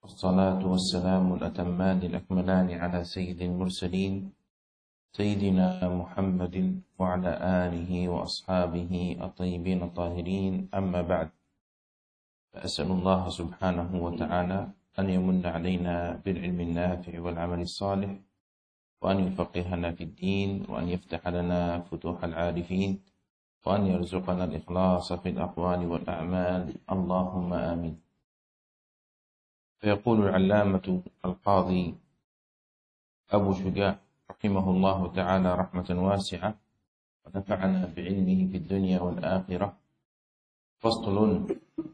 والصلاة والسلام الأتمان الأكملان على سيد المرسلين سيدنا محمد وعلى آله وأصحابه الطيبين الطاهرين، أما بعد، فأسأل الله سبحانه وتعالى أن يمن علينا بالعلم النافع والعمل الصالح، وأن يفقهنا في الدين، وأن يفتح لنا فتوح العارفين، وأن يرزقنا الإخلاص في الأقوال والأعمال، اللهم آمين. فيقول العلامة القاضي أبو شجاع رحمه الله تعالى رحمة واسعة ونفعنا بعلمه في الدنيا والآخرة: فصل.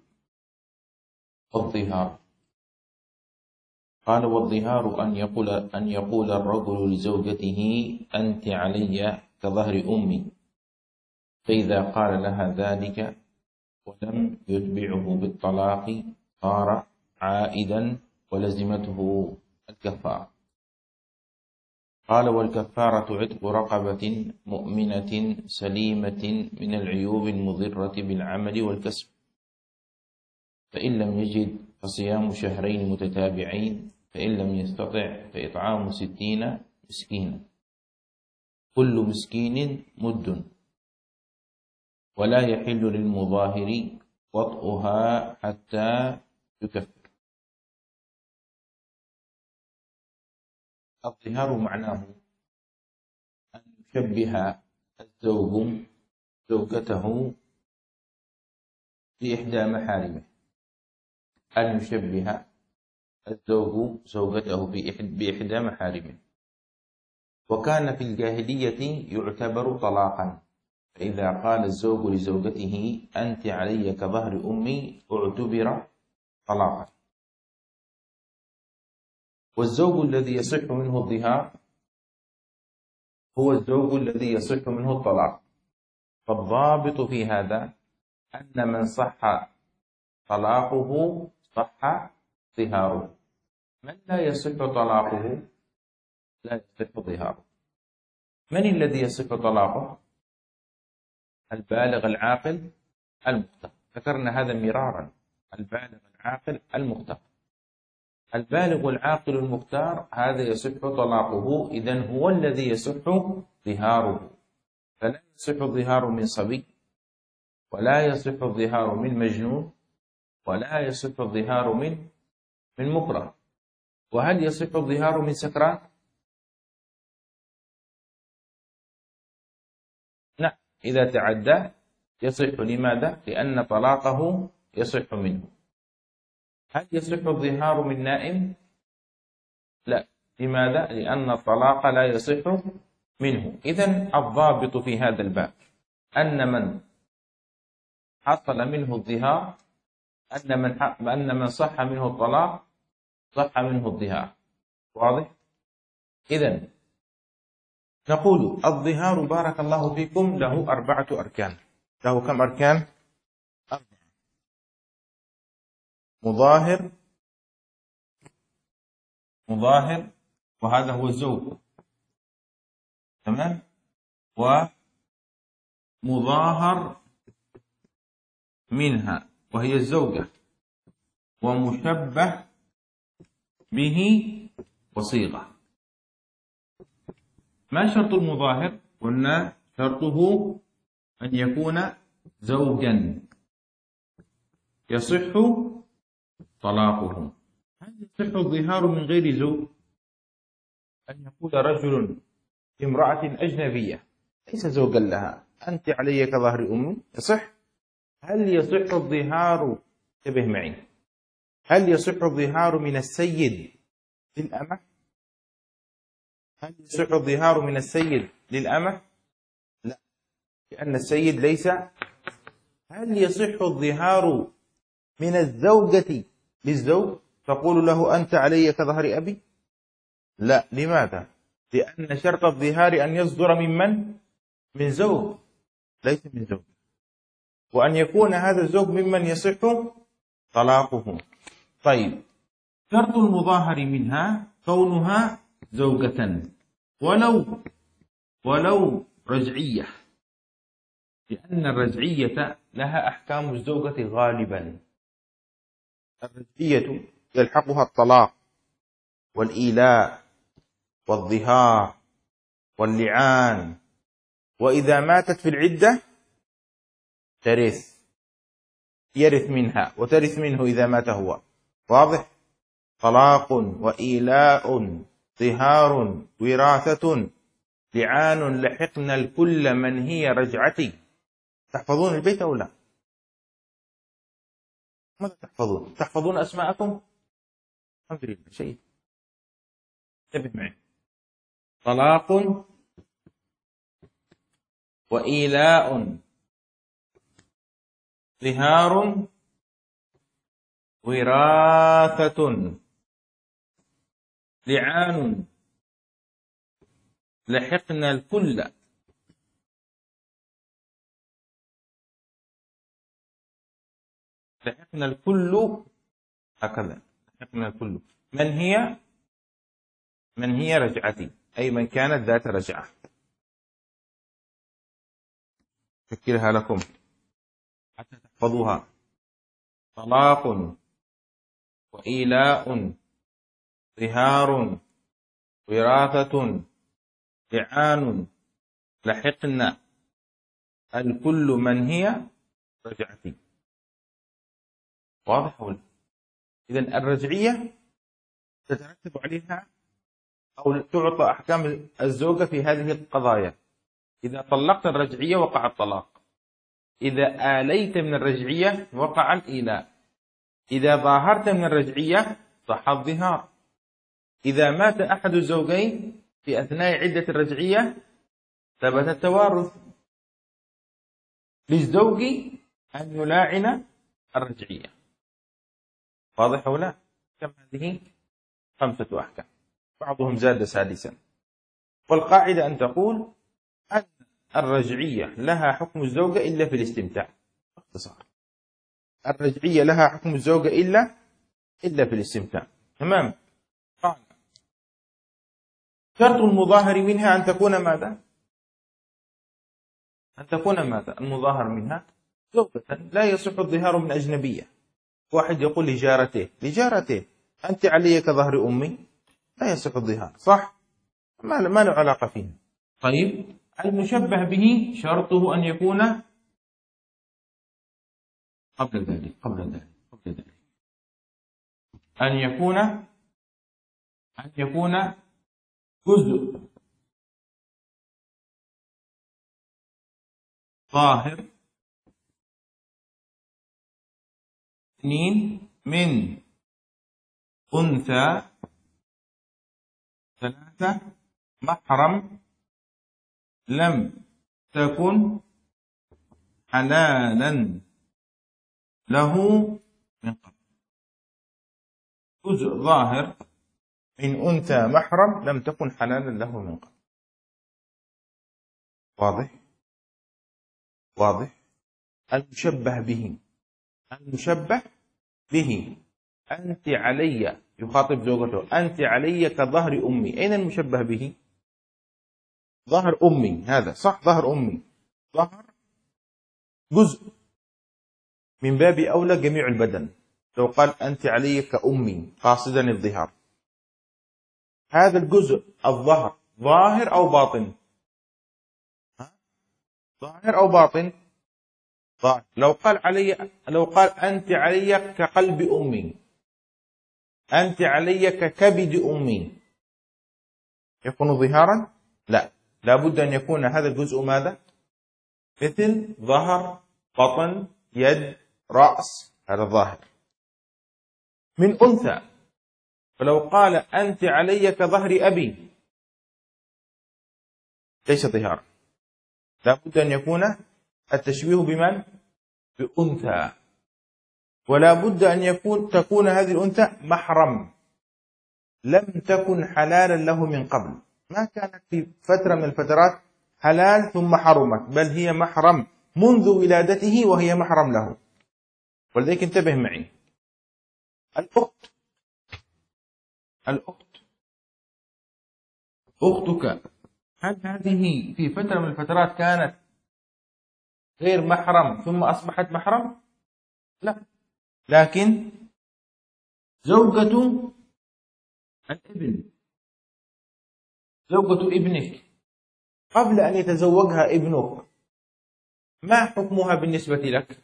الظهار. قال: والظهار أن يقول الرجل لزوجته: أنت علي كظهر أمي، فإذا قال لها ذلك ولم يتبعه بالطلاق صار عائدا ولزمته الكفارة. قال: والكفارة عتق رقبة مؤمنة سليمة من العيوب المضرة بالعمل والكسب، فإن لم يجد فصيام شهرين متتابعين، فإن لم يستطع فإطعام 60 مسكينا، كل مسكين مد، ولا يحل للمظاهر وطئها حتى يكفر. الظهار معناه أن يشبه الزوج زوجته بإحدى محارمه، أن يشبه الزوج زوجته بإحدى محارمه. وكان في الجاهلية يعتبر طلاقا، فإذا قال الزوج لزوجته: أنت علي كظهر أمي، اعتبر طلاقا. والزوج الذي يصح منه الظهار هو الزوج الذي يصح منه الطلاق. فالضابط في هذا أن من صح طلاقه صح ظهاره، من لا يصح طلاقه لا يصح ظهاره. من الذي يصح طلاقه؟ البالغ العاقل المختار. ذكرنا هذا مرارا: البالغ العاقل المختار. البالغ العاقل المختار هذا يصح طلاقه، إذن هو الذي يصح ظهاره. فلا يصح الظهار من صبي، ولا يصح الظهار من مجنون، ولا يصح الظهار من مكره. وهل يصح الظهار من سكران؟ نعم، إذا تعدى يصح. لماذا؟ لأن طلاقه يصح منه. هل يصح الظهار من نائم؟ لا. لماذا؟ لأن الطلاق لا يصح منه. إذن الضابط في هذا الباب أن من حصل منه الظهار، أن من صح منه الطلاق صح منه الظهار. واضح؟ إذن نقول الظهار بارك الله فيكم له 4 أركان. له كم أركان؟ 4. مظاهر، وهذا هو الزوج، تمام؟ ومظاهر منها وهي الزوجة، ومشبه به وصيغة. ما شرط المظاهر؟ قلنا شرطه أن يكون زوجا يصح طلاقه. هل يصح الظهار من غير زوج؟ أن يقول رجل امرأة أجنبية ليس زوجا لها: أنت علي كظهر أمي، يصح؟ هل يصح الظهار؟ انتبه معي، هل يصح الظهار من السيد للأمة؟ هل يصح الظهار من السيد للأمة؟ لا، لأن السيد ليس. هل يصح الظهار من الزوجة للزوج؟ تقول له: أنت علي كظهر أبي؟ لا. لماذا؟ لأن شرط الظهار أن يصدر من زوج، ليس من زوج، وأن يكون هذا الزوج ممن يصح طلاقه. طيب، شرط المظاهر منها كونها زوجة ولو رجعية، لأن الرجعية لها أحكام الزوجة غالبا. الرجعية يلحقها الطلاق والإيلاء والظهار واللعان، وإذا ماتت في العدة يرث منها وترث منه إذا مات هو. واضح؟ طلاق وإيلاء ظهار وراثة لعان لحقنا الكل من هي رجعتي. تحفظون البيت أو لا؟ ماذا تحفظون؟ تحفظون أسماءكم؟ الحمد لله. شيء انتبه معي. طلاق وإيلاء ظهار وراثة لعان لحقنا الكل هكذا. لحقنا الكل من هي رجعتي، أي من كانت ذات رجعة. أفكرها لكم حتى تحفظوها. طلاق وإيلاء ظهار وراثة لعان لحقنا الكل من هي رجعتي. واضح ولا؟ إذن الرجعية تترتب عليها أو تعطى أحكام الزوجة في هذه القضايا. إذا طلقت الرجعية وقع الطلاق، إذا آليت من الرجعية وقع الإيلاء، إذا ظاهرت من الرجعية صح الظهار، إذا مات أحد الزوجين في أثناء عدة الرجعية ثبت التوارث. للزوج أن يلاعن الرجعية. واضح ولا؟ كم هذه؟ 5 أحكام، بعضهم زاد سادسا. والقاعدة أن تقول أن الرجعية لها حكم الزوجة إلا في الاستمتاع. باختصار، الرجعية لها حكم الزوجة إلا في الاستمتاع. تمام. قال شرط المظاهر منها أن تكون ماذا؟ المظاهر منها زوجة. لا يصح الظهار من أجنبية. واحد يقول لجارته أنت علي كظهر أمي، لا يصح الظهار. صح؟ ما له علاقة فيها. طيب، المشبه به شرطه أن يكون قبل ذلك أن يكون جزء ظاهر من أنثى 3 محرم لم تكن حلالا له من قبل. جزء ظاهر من أنثى محرم لم تكن حلالا له من قبل. واضح. المشبه به أنت علي، يخاطب زوجته، أنت علي كظهر أمي. أين المشبه به؟ ظهر أمي، هذا صح. ظهر أمي، ظهر جزء، من باب أولى جميع البدن. لو قال أنت علي كأمي قاصدا الظهار، هذا الجزء الظهر ظاهر أو باطن؟ ظاهر أو باطن؟ ظاهر. لو قال أنت علي كقلب أمي، أنت علي ككبد أمي، يكون ظهارا؟ لا، لابد أن يكون هذا الجزء ماذا؟ مثل ظهر، بطن، يد، رأس، هذا الظاهر من أنثى. فلو قال أنت علي كظهر أبي ليس ظهارا، لابد أن يكون التشبيه بمن؟ بأنثى. ولا بد أن تكون هذه الأنثى محرم، لم تكن حلالا له من قبل، ما كانت في فترة من الفترات حلال ثم حرمت، بل هي محرم منذ ولادته وهي محرم له. ولذلك انتبه معي. أختك، هل هذه في فترة من الفترات كانت غير محرم ثم أصبحت محرم؟ لا، لكن زوجة الابن، زوجة ابنك قبل أن يتزوجها ابنك، ما حكمها بالنسبة لك؟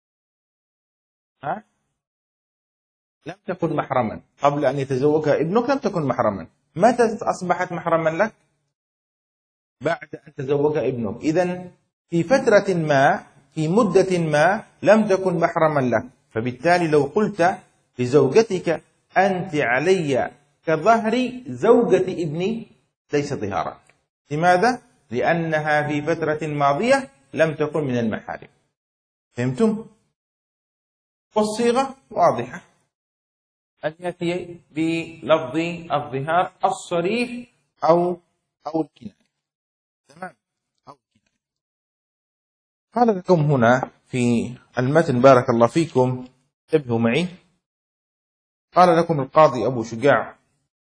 ها؟ لم تكن محرما قبل أن يتزوجها ابنك، لم تكن محرما. متى أصبحت محرما لك؟ بعد أن تزوجها ابنك. إذن في فترة ما، في مدة ما لم تكن محرما لك، فبالتالي لو قلت لزوجتك أنت علي كظهر زوجة ابني ليس ظهارا. لماذا؟ لأنها في فترة ماضية لم تكن من المحارم. فهمتم؟ والصيغة واضحة، أن يأتي بلفظ الظهار الصريح أو الكناية. تمام؟ أو الكناية. قال لكم هنا في المتن بارك الله فيكم، انتبهوا معي، قال لكم القاضي أبو شجاع: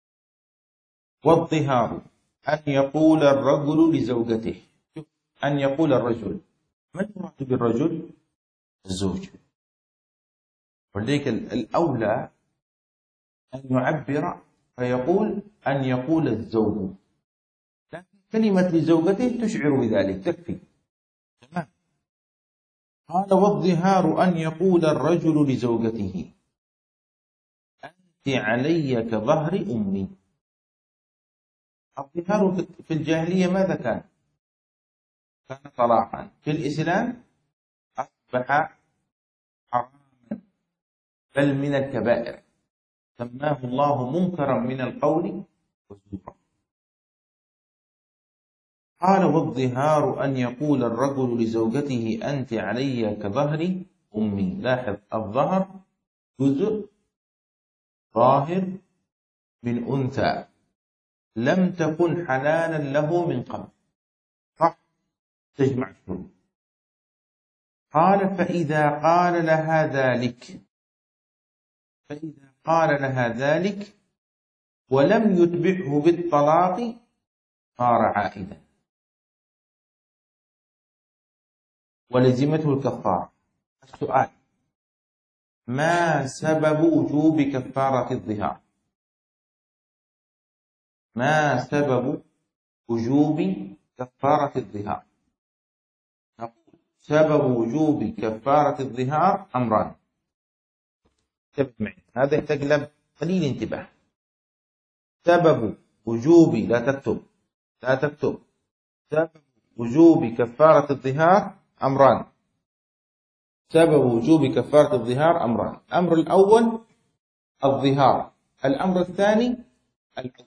والظهار أن يقول الرجل لزوجته. أن يقول الرجل، من يراد بالرجل؟ الزوج. ولذلك الأولى أن يعبر فيقول أن يقول الزوج، لكن كلمة لزوجته تشعر بذلك تكفي. تمام. قال: والظهار أن يقول الرجل لزوجته أنت علي كظهر أمي. الظهار في الجاهلية ماذا كان؟ كان طلاقا. في الإسلام أصبح حراما، بل من الكبائر، سماه الله منكرا من القول والزور. قال: والظهار أن يقول الرجل لزوجته أنت علي كظهر أمي. لاحظ، الظهر جزء ظاهر من أنثى لم تكن حلالا له من قبل، صح؟ تجمع الشروط. قال: فإذا قال لها ذلك، فإذا قال لها ذلك ولم يتبعه بالطلاق صار عائدا ولزمته الكفارة. السؤال: ما سبب وجوب كفارة الظهار؟ ما سبب وجوب كفارة الظهار؟ نقول سبب وجوب كفارة الظهار أمران. انتبه معي، هذا يحتاج له قليل انتباه. سبب وجوب، لا تكتب، لا تكتب، سبب وجوب كفارة الظهار أمران. سبب وجوب كفارة الظهار أمران: الأمر الأول الظهار، الأمر الثاني العود.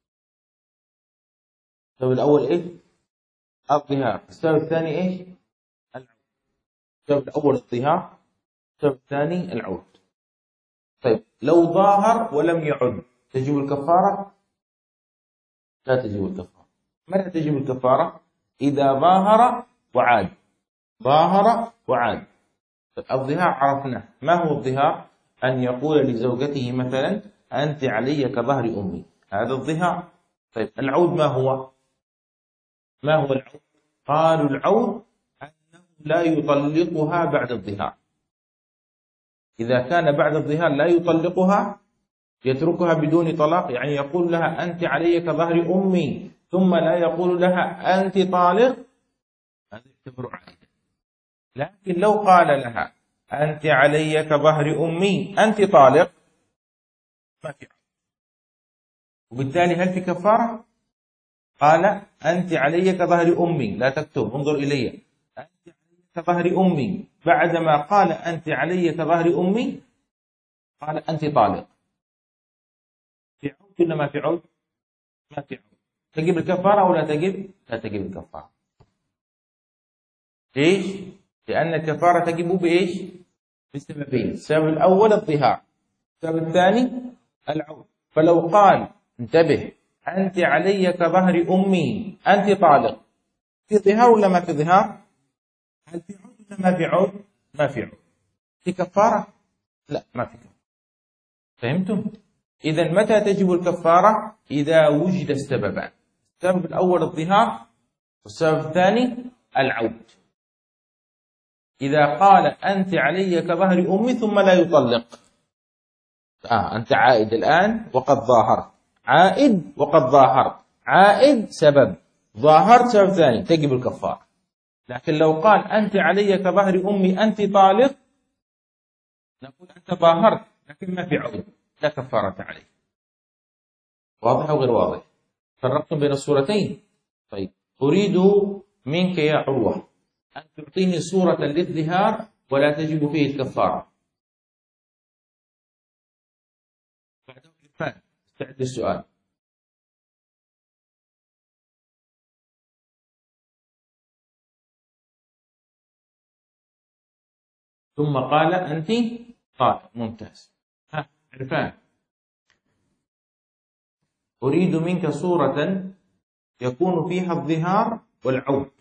السبب الأول إيش؟ الظهار. السبب الثاني إيش؟ العود. السبب الأول الظهار، السبب الثاني العود. طيب، لو ظاهر ولم يعد تجب الكفارة؟ لا تجب الكفارة. متى تجب الكفارة؟ إذا ظاهر وعاد. ظاهر وعاد. الظهار عرفناه، ما هو الظهار؟ أن يقول لزوجته مثلا أنت علي كظهر أمي، هذا الظهار. طيب، العود ما هو؟ ما هو العود؟ قالوا العود أنه لا يطلقها بعد الظهار. إذا كان بعد الظهار لا يطلقها، يتركها بدون طلاق، يعني يقول لها أنت علي كظهر أمي ثم لا يقول لها أنت طالق، هذا يعتبر عائدا. لكن لو قال لها أنت علي كظهر أمي أنت طالق، ما في عائد. وبالتالي هل في كفارة؟ قال أنت علي كظهر أمي، لا تكتب، انظر إلي، أنت علي كظهر أمي. بعدما قال أنت علي كظهر أمي قال أنت طالق. في عود ولا ما في عود؟ ما في عود. تجب الكفارة أو لا تجب؟ لا تجب الكفارة. ليش؟ لأن الكفارة تجب بإيش؟ بسببين: السبب الأول الظهار، السبب الثاني العود. فلو قال، انتبه، أنت علي كظهر أمي أنت طالق، في ظهار ولا ما في ظهار؟ هل في عود ولا ما في عود؟ ما في عود. في كفارة؟ لا، ما في كفارة. فهمتم؟ إذا متى تجب الكفارة؟ إذا وجد السببان: السبب الأول الظهار، والسبب الثاني العود. إذا قال أنت علي كظهر أمي ثم لا يطلق، أنت عائد الآن وقد ظاهرت، عائد وقد ظاهرت، عائد سبب، ظاهرت سبب ثاني، تجب الكفارة. لكن لو قال أنت علي كظهر أمي أنت طالق، نقول أنت ظاهرت لكن ما في عود، لا كفارة عليه. واضح أو غير واضح؟ فرقتم بين الصورتين. طيب، أريد منك يا عروة أن تعطيني صورة للظهار ولا تجب فيه الكفارة. بعده عرفان، استعد للسؤال. ثم قال أنت طالق. ممتاز. عرفان، أريد منك صورة يكون فيها الظهار والعود.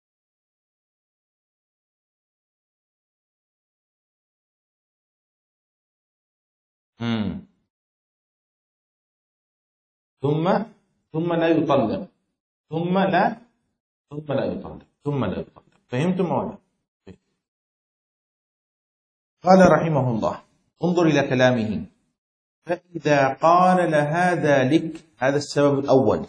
ثم ثم لا يطلق، ثم لا يطلق، ثم لا يطلق. فهمتم ولا؟ قال رحمه الله، انظر إلى كلامه: فإذا قال لها ذلك، هذا السبب الأول،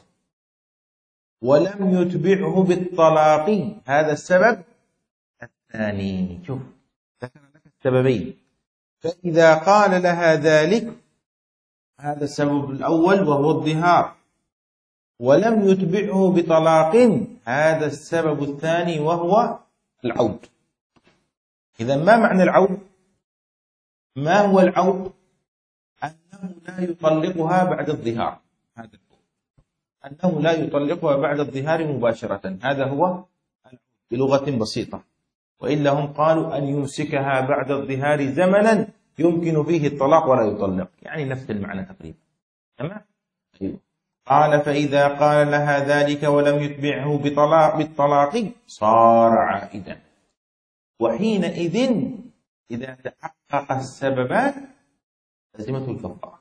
ولم يتبعه بالطلاق، هذا السبب الثاني. شوف، ذكر لك السببين. فإذا قال لها ذلك، هذا السبب الأول وهو الظهار، ولم يتبعه بطلاق، هذا السبب الثاني وهو العود. إذا ما معنى العود؟ ما هو العود؟ أنه لا يطلقها بعد الظهار، هذا هو. أنه لا يطلقها بعد الظهار مباشرة، هذا هو العود بلغة بسيطة. وإلا هم قالوا أن يمسكها بعد الظهار زمنا يمكن فيه الطلاق ولا يطلق، يعني نفس المعنى تقريبا. تمام؟ أيوه. قال: فإذا قال لها ذلك ولم يتبعه بالطلاق صار عائدا، وحينئذ إذا تحقق السببان لزمته الكفارة.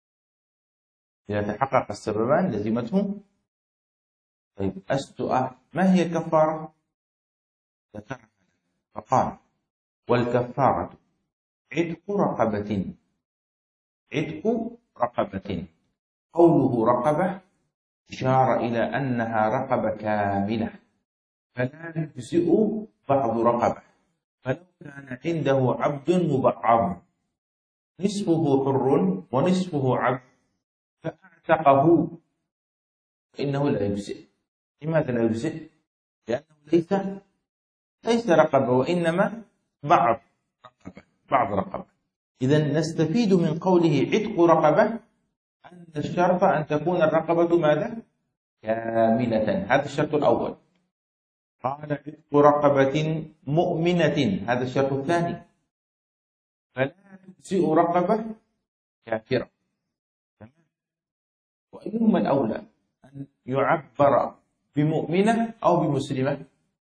إذا تحقق السببان لزمته. طيب، السؤال: ما هي الكفارة؟ ذكرها فقال: والكفارة عتق رقبة. عتق رقبة. قوله رقبة إشارة إلى أنها رقبة كاملة، فلا يجزئ بعض رقبة. فلو كان عنده عبد مبعض نصفه حر ونصفه عبد فأعتقه، فإنه لا يجزئ. لماذا لا يجزئ؟ لأنه ليس رقبة، وإنما بعض رقبة. إذا نستفيد من قوله عتق رقبة أن الشرط أن تكون الرقبة ماذا؟ كاملة. هذا الشرط الأول. قال: عتق رقبة مؤمنة، هذا الشرط الثاني. فلا تجزئ رقبة كافرة. وأيهما الأولى، أن يعبر بمؤمنة أو بمسلمة؟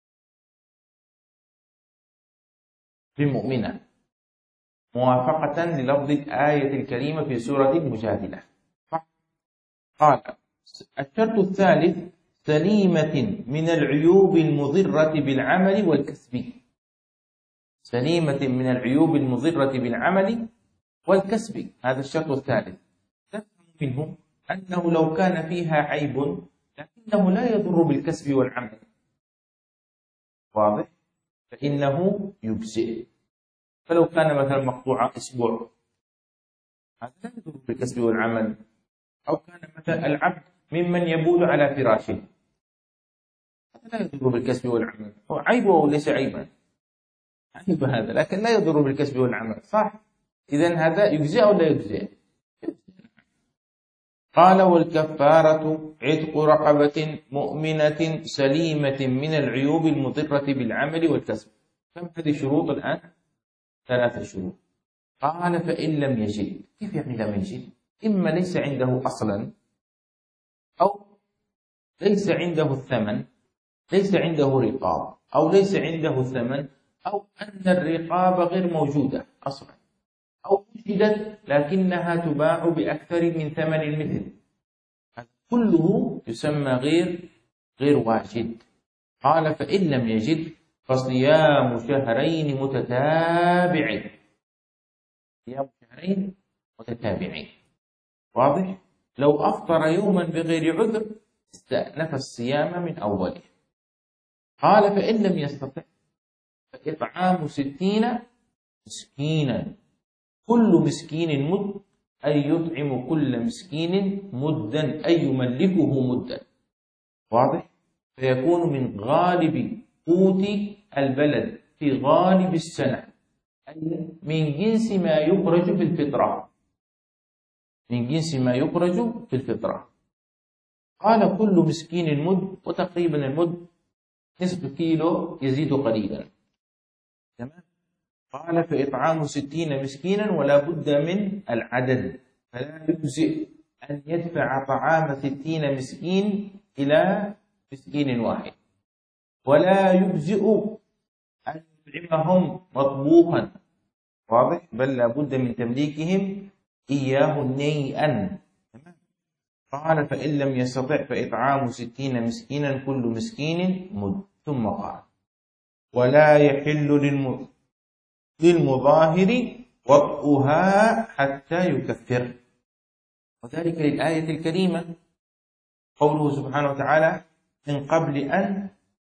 بمؤمنة، موافقة للفظ الآية الكريمة في سورة المجادلة. قال: الشرط الثالث سليمة من العيوب المضرة بالعمل والكسب. سليمة من العيوب المضرة بالعمل والكسب، هذا الشرط الثالث. تفهم منه أنه لو كان فيها عيب لكنه لا يضر بالكسب والعمل، واضح؟ فإنه يجزئ. فلو كان مثلا مقطوع أسبوع، هذا لا يضر بالكسب والعمل. أو كان مثلا العبد ممن يبول على فراشه، هذا لا يضر بالكسب والعمل. هو عيب وليس عيبا، عيب هذا، لكن لا يضر بالكسب والعمل، صح؟ إذن هذا يجزئ أو لا يجزئ؟ قال: والكفارة عتق رقبة مؤمنة سليمة من العيوب المضرة بالعمل والكسب. كم هذه شروط الآن؟ 3 شروط. قال: فإن لم يجد. كيف يعني لم يجد؟ إما ليس عنده أصلا، أو ليس عنده الثمن، ليس عنده رقاب، أو ليس عنده ثمن، أو أن الرقاب غير موجودة أصلا، أو وجدت لكنها تباع بأكثر من ثمن المثل. كله يسمى غير واجد. قال: فإن لم يجد فصيام شهرين متتابعين. صيام شهرين متتابعين. واضح؟ لو أفطر يوما بغير عذر استأنف الصيام من أوله. قال فإن لم يستطع فإطعام 60 مسكينا، كل مسكين مد، أي يطعم كل مسكين مدا، أي يملكه مدا. واضح؟ فيكون من غالب قوت البلد في غالب السنة، أي من جنس ما يخرج في الفطرة، من جنس ما يخرج في الفطرة. قال كل مسكين مد، وتقريبا المد نصف كيلو يزيد قليلا. تمام؟ قال فإطعام 60 مسكينا، ولا بد من العدد، فلا يجزئ أن يدفع طعام 60 مسكين إلى مسكين واحد، ولا يجزئ أن يطعمهم مطبوخا. واضح؟ بل لا بد من تمليكهم إياه نيئا. قال فإن لم يستطع فإطعام 60 مسكينا، كل مسكين مد. ثم قال ولا يحل للمظاهر وطئها حتى يكفر، وذلك للآية الكريمة قوله سبحانه وتعالى من قبل أن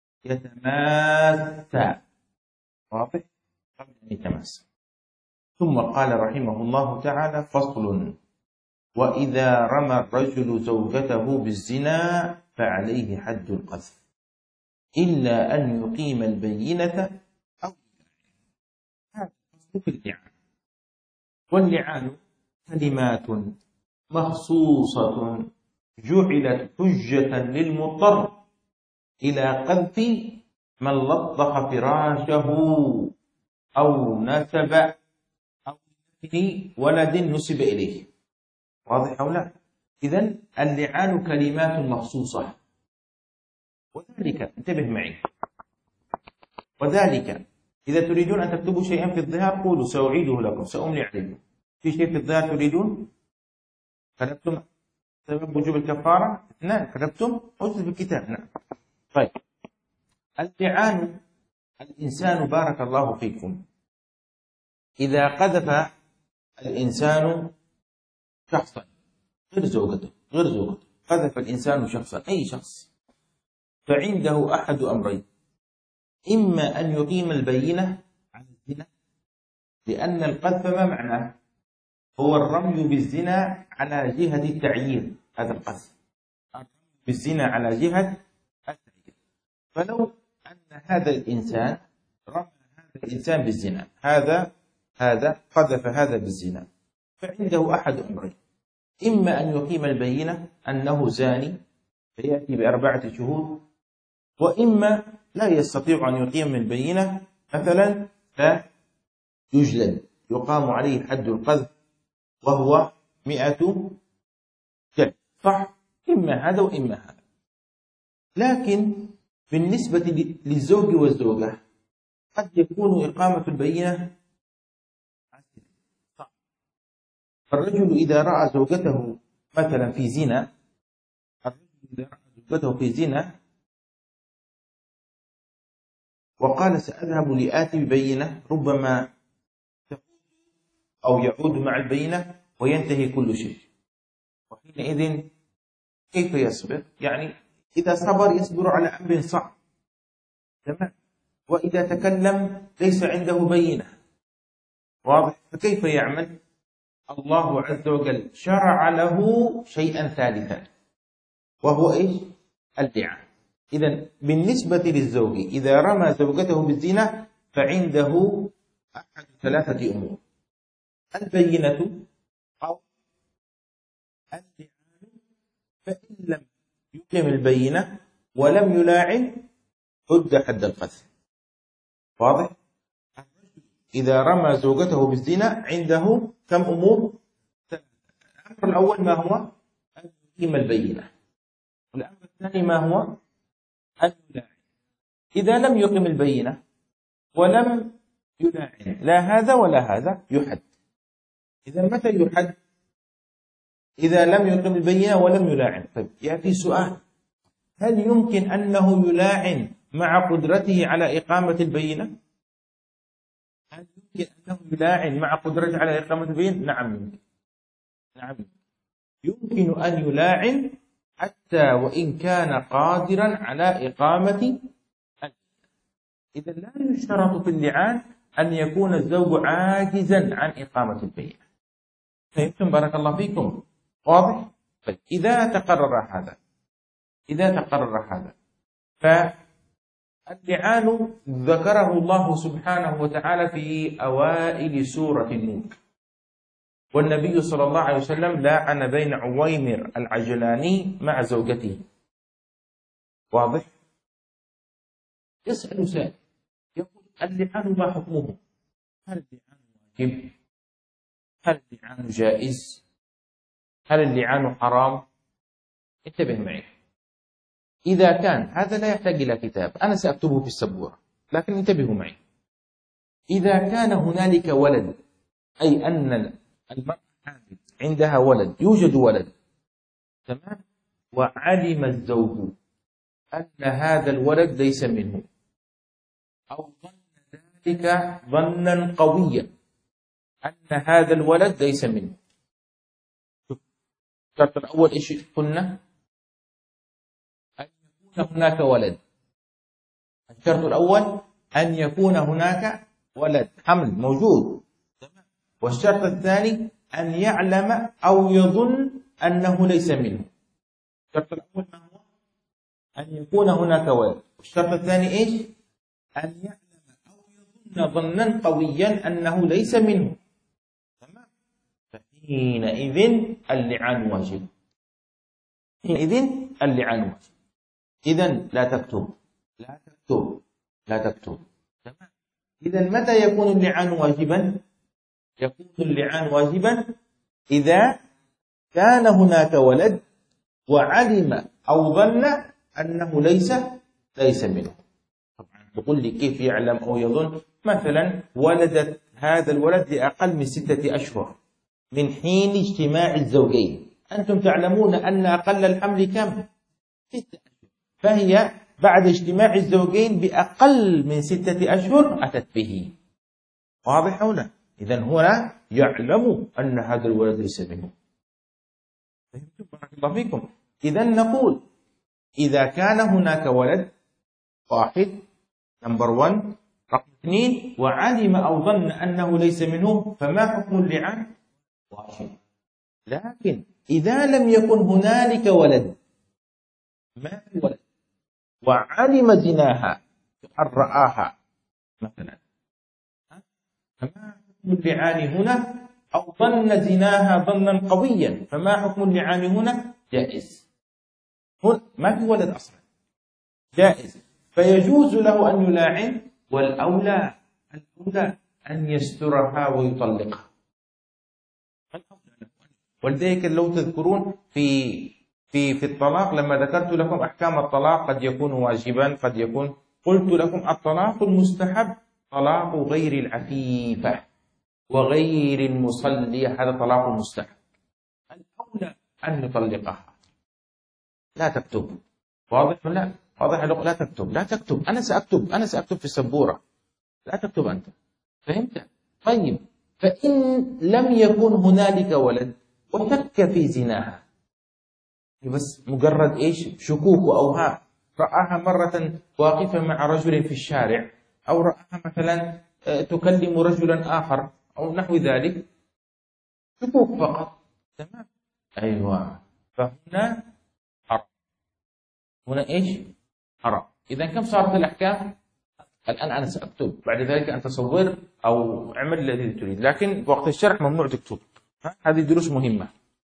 يتماسا. واضح؟ قبل أن يتماسا. ثم قال رحمه الله تعالى فصل وإذا رمى الرجل زوجته بالزنا فعليه حد القذف إلا أن يقيم البينة أو هذا الفصل في اللعان. واللعان كلمات مخصوصة جعلت حجة للمضطر إلى قذف من لطخ فراشه أو نسب أو ولد نسب إليه. واضح أو لا؟ إذن اللعان كلمات مخصوصة، وذلك انتبه معي، وذلك إذا تريدون أن تكتبوا شيئا في الظهار قولوا سأعيده لكم، سأملي عليكم. في شيء في الظهار تريدون؟ كتبتم سبب وجوب الكفارة؟ نعم كتبتم؟ أكتب في الكتاب. نعم. طيب اللعان الإنسان بارك الله فيكم إذا قذف الإنسان شخصا غير زوجته قذف الإنسان شخصا أي شخص، فعنده أحد أمرين: إما أن يقيم البينة على الزنا، لأن القذف ما معناه؟ هو الرمي بالزنا على جهة التعيير. هذا القذف بالزنا على جهة التعيير. فلو أن هذا الإنسان رمى هذا الإنسان بالزنا، هذا قذف هذا بالزنا، فعنده أحد أمرين: إما أن يقيم البينة أنه زاني فيأتي ب4 شهود، وإما لا يستطيع أن يقيم البينة مثلا لا يجلد، يقام عليه حد القذف وهو 100 جلد. صح؟ إما هذا وإما هذا. لكن بالنسبة للزوج والزوجة قد يكون إقامة البينة صح. الرجل إذا رأى زوجته مثلا في زنا، وقال سأذهب لآتي ببينة، ربما أو يعود مع البينة وينتهي كل شيء، وحينئذ كيف يصبر؟ يعني إذا صبر يصبر على أمر صعب، تمام، وإذا تكلم ليس عنده بينة، واضح، فكيف يعمل؟ الله عز وجل شرع له شيئا ثالثا وهو إيش؟ اللعان. إذن بالنسبة للزوج إذا رمى زوجته بالزنا فعنده أحد 3 أمور: البينة أو اللعان، فإن لم يقم البينة ولم يلاعن حد القذف. واضح؟ إذا رمى زوجته بالزنا عنده كم أمور؟ الأمر الأول ما هو؟ أن يقيم البينة. والأمر الثاني ما هو؟ أن يلاعن. إذا لم يقم البينة ولم يلاعن لا هذا ولا هذا يحد. إذا متى يحد؟ إذا لم يقم البينة ولم يلاعن. طيب يأتي سؤال: هل يمكن أنه يلاعن مع قدرته على إقامة البينة؟ هل يمكن أنه يلاعن مع قدرته على إقامة البينة؟ نعم يمكن. نعم، يمكن أن يلاعن حتى وإن كان قادرا على إقامة. إذا لا يشترط في اللعان أن يكون الزوج عاجزا عن إقامة البيع. فهمتم؟ بارك الله فيكم. واضح؟ طيب إذا تقرر هذا فاللعان ذكره الله سبحانه وتعالى في أوائل سورة النور، والنبي صلى الله عليه وسلم لاعن بين عويمر العجلاني مع زوجته. واضح؟ يسأل سائل يقول اللعان ما حكمه؟ هل اللعان واجب؟ هل اللعان جائز؟ هل اللعان حرام؟ انتبه معي. إذا كان هذا لا يحتاج إلى كتاب، أنا سأكتبه في السبورة، لكن انتبهوا معي. إذا كان هنالك ولد، أي أن المرأة عندها ولد، يوجد ولد، تمام، وعلم الزوج أن هذا الولد ليس منه، أو ظن ذلك ظنا قويا أن هذا الولد ليس منه. الشرط الأول إيش قلنا؟ أن يكون هناك ولد. الشرط الأول أن يكون هناك ولد، حمل موجود. والشرط الثاني أن يعلم أو يظن أنه ليس منه. الشرط الأول ما هو؟ أن يكون هناك ولد. والشرط الثاني إيش؟ أن يعلم أو يظن ظنا قويا أنه ليس منه. تمام؟ فحينئذ اللعان واجب. إذن لا تكتب. تمام؟ إذن متى يكون اللعان واجبا؟ يكون اللعان واجبا إذا كان هناك ولد وعلم أو ظن أنه ليس منه. طبعا تقول لي كيف يعلم أو يظن؟ مثلا ولدت هذا الولد لأقل من 6 أشهر من حين اجتماع الزوجين. أنتم تعلمون أن أقل الحمل كم؟ 6 أشهر، فهي بعد اجتماع الزوجين بأقل من 6 أشهر أتت به. واضح أو لا؟ إذن هنا يعلم أن هذا الولد ليس منه. فهمتم؟ بارك الله فيكم. إذن نقول إذا كان هناك ولد، واحد، نمبر 1، رقم 2، وعلم أو ظن أنه ليس منه، فما حكم اللعان؟ واحد. لكن إذا لم يكن هنالك ولد، ما في ولد، وعلم زناها أن رآها مثلا، فما حكم اللعان هنا؟ أو ظن زناها ظنا قويا، فما حكم اللعان هنا؟ جائز. هنا ما في ولد أصلا، جائز، فيجوز له أن يلاعن، والأولى أن يسترها ويطلقها. ولذلك لو تذكرون في الطلاق لما ذكرت لكم أحكام الطلاق قد يكون واجبا، قد يكون، قلت لكم الطلاق المستحب طلاق غير العفيفة وغير المصلية، هذا طلاق مستحب. الأولى أن يطلقها، لا تكتب. واضح ولا لا؟ واضح. لا تكتب. أنا سأكتب في السبورة، لا تكتب أنت. فهمت؟ طيب، فإن لم يكن هنالك ولد وشك في زناها، بس مجرد إيش؟ شكوك وأوهام، رآها مرة واقفة مع رجل في الشارع، أو رآها مثلا تكلم رجلا آخر أو نحو ذلك، شكوك فقط. تمام؟ أيوة، فهنا حرام. هنا إيش؟ حرام. إذا كم صارت الأحكام؟ الآن أنا سأكتب، بعد ذلك أنت صور أو اعمل الذي تريد، لكن وقت الشرح ممنوع تكتب. هذه دروس مهمة.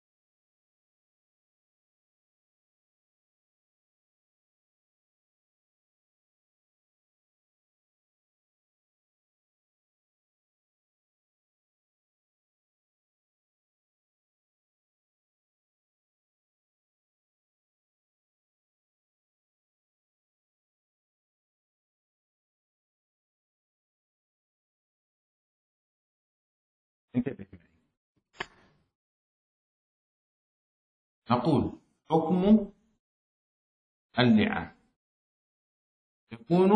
انتبه. نقول حكم اللعان يكون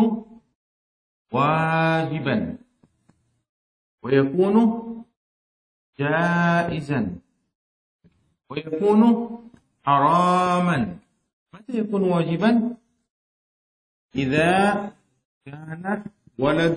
واجبا، ويكون جائزا، ويكون حراما. متى يكون واجبا؟ إذا كان ولد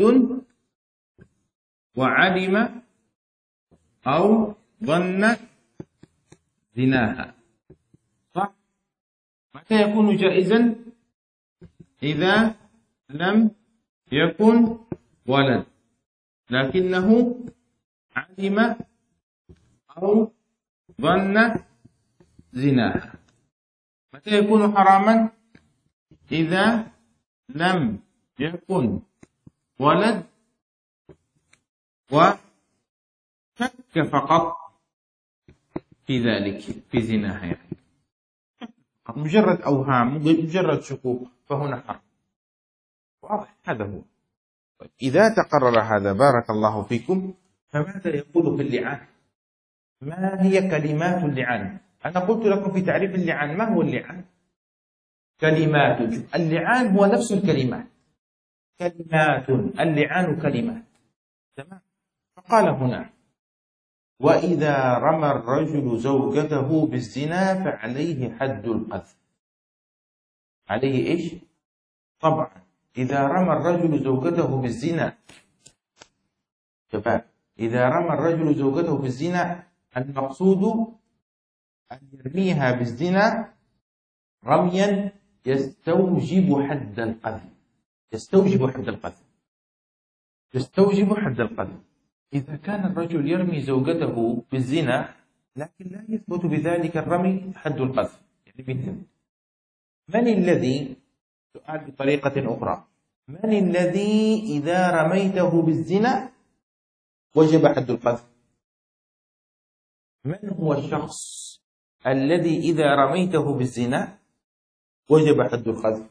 وعلم أو ظن زناها. صح؟ متى يكون جائزا؟ إذا لم يكن ولد لكنه علم أو ظن زناها. متى يكون حراما؟ إذا لم يكن ولد وشك فقط في ذلك، في زناها يعني. مجرد أوهام، مجرد شكوك، فهنا حرام. واضح؟ هذا هو. إذا تقرر هذا بارك الله فيكم، فماذا يقول في اللعان؟ ما هي كلمات اللعان؟ أنا قلت لكم في تعريف اللعان. ما هو اللعان؟ كلمات. اللعان هو نفس الكلمات، كلمات. اللعان كلمات. تمام. فقال هنا: وإذا رمى الرجل زوجته بالزنا فعليه حد القذف. عليه إيش؟ طبعا إذا رمى الرجل زوجته بالزنا، شباب، إذا رمى الرجل زوجته بالزنا المقصود أن يرميها بالزنا رميا يستوجب حد القذف. يستوجب حد القذف. يستوجب حد القذف. إذا كان الرجل يرمي زوجته بالزنا لكن لا يثبت بذلك الرمي حد القذف، يعني مثل من الذي، سؤال بطريقة أخرى، من الذي إذا رميته بالزنا وجب حد القذف؟ من هو الشخص الذي إذا رميته بالزنا وجب حد القذف؟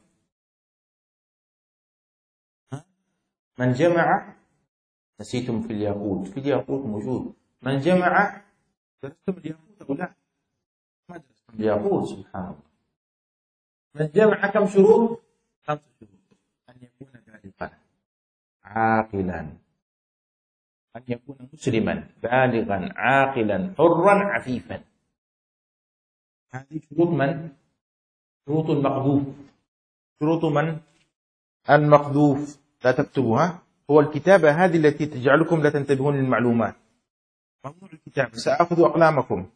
من جمع، نسيتم في الياقوت، في الياقوت موجود، من جمع، درستم الياقوت أو لا؟ ما درستم الياقوت، سبحان الله. من جمع كم شروط؟ 5 شروط. أن يكون بالغا عاقلا، أن يكون مسلما بالغا عاقلا حرا عفيفا. هذه شروط من؟ شروط المقذوف. شروط من؟ المقذوف. لا تكتبوها، هو الكتابة هذه التي تجعلكم لا تنتبهون للمعلومات. ممنوع الكتابة، سأخذ أقلامكم.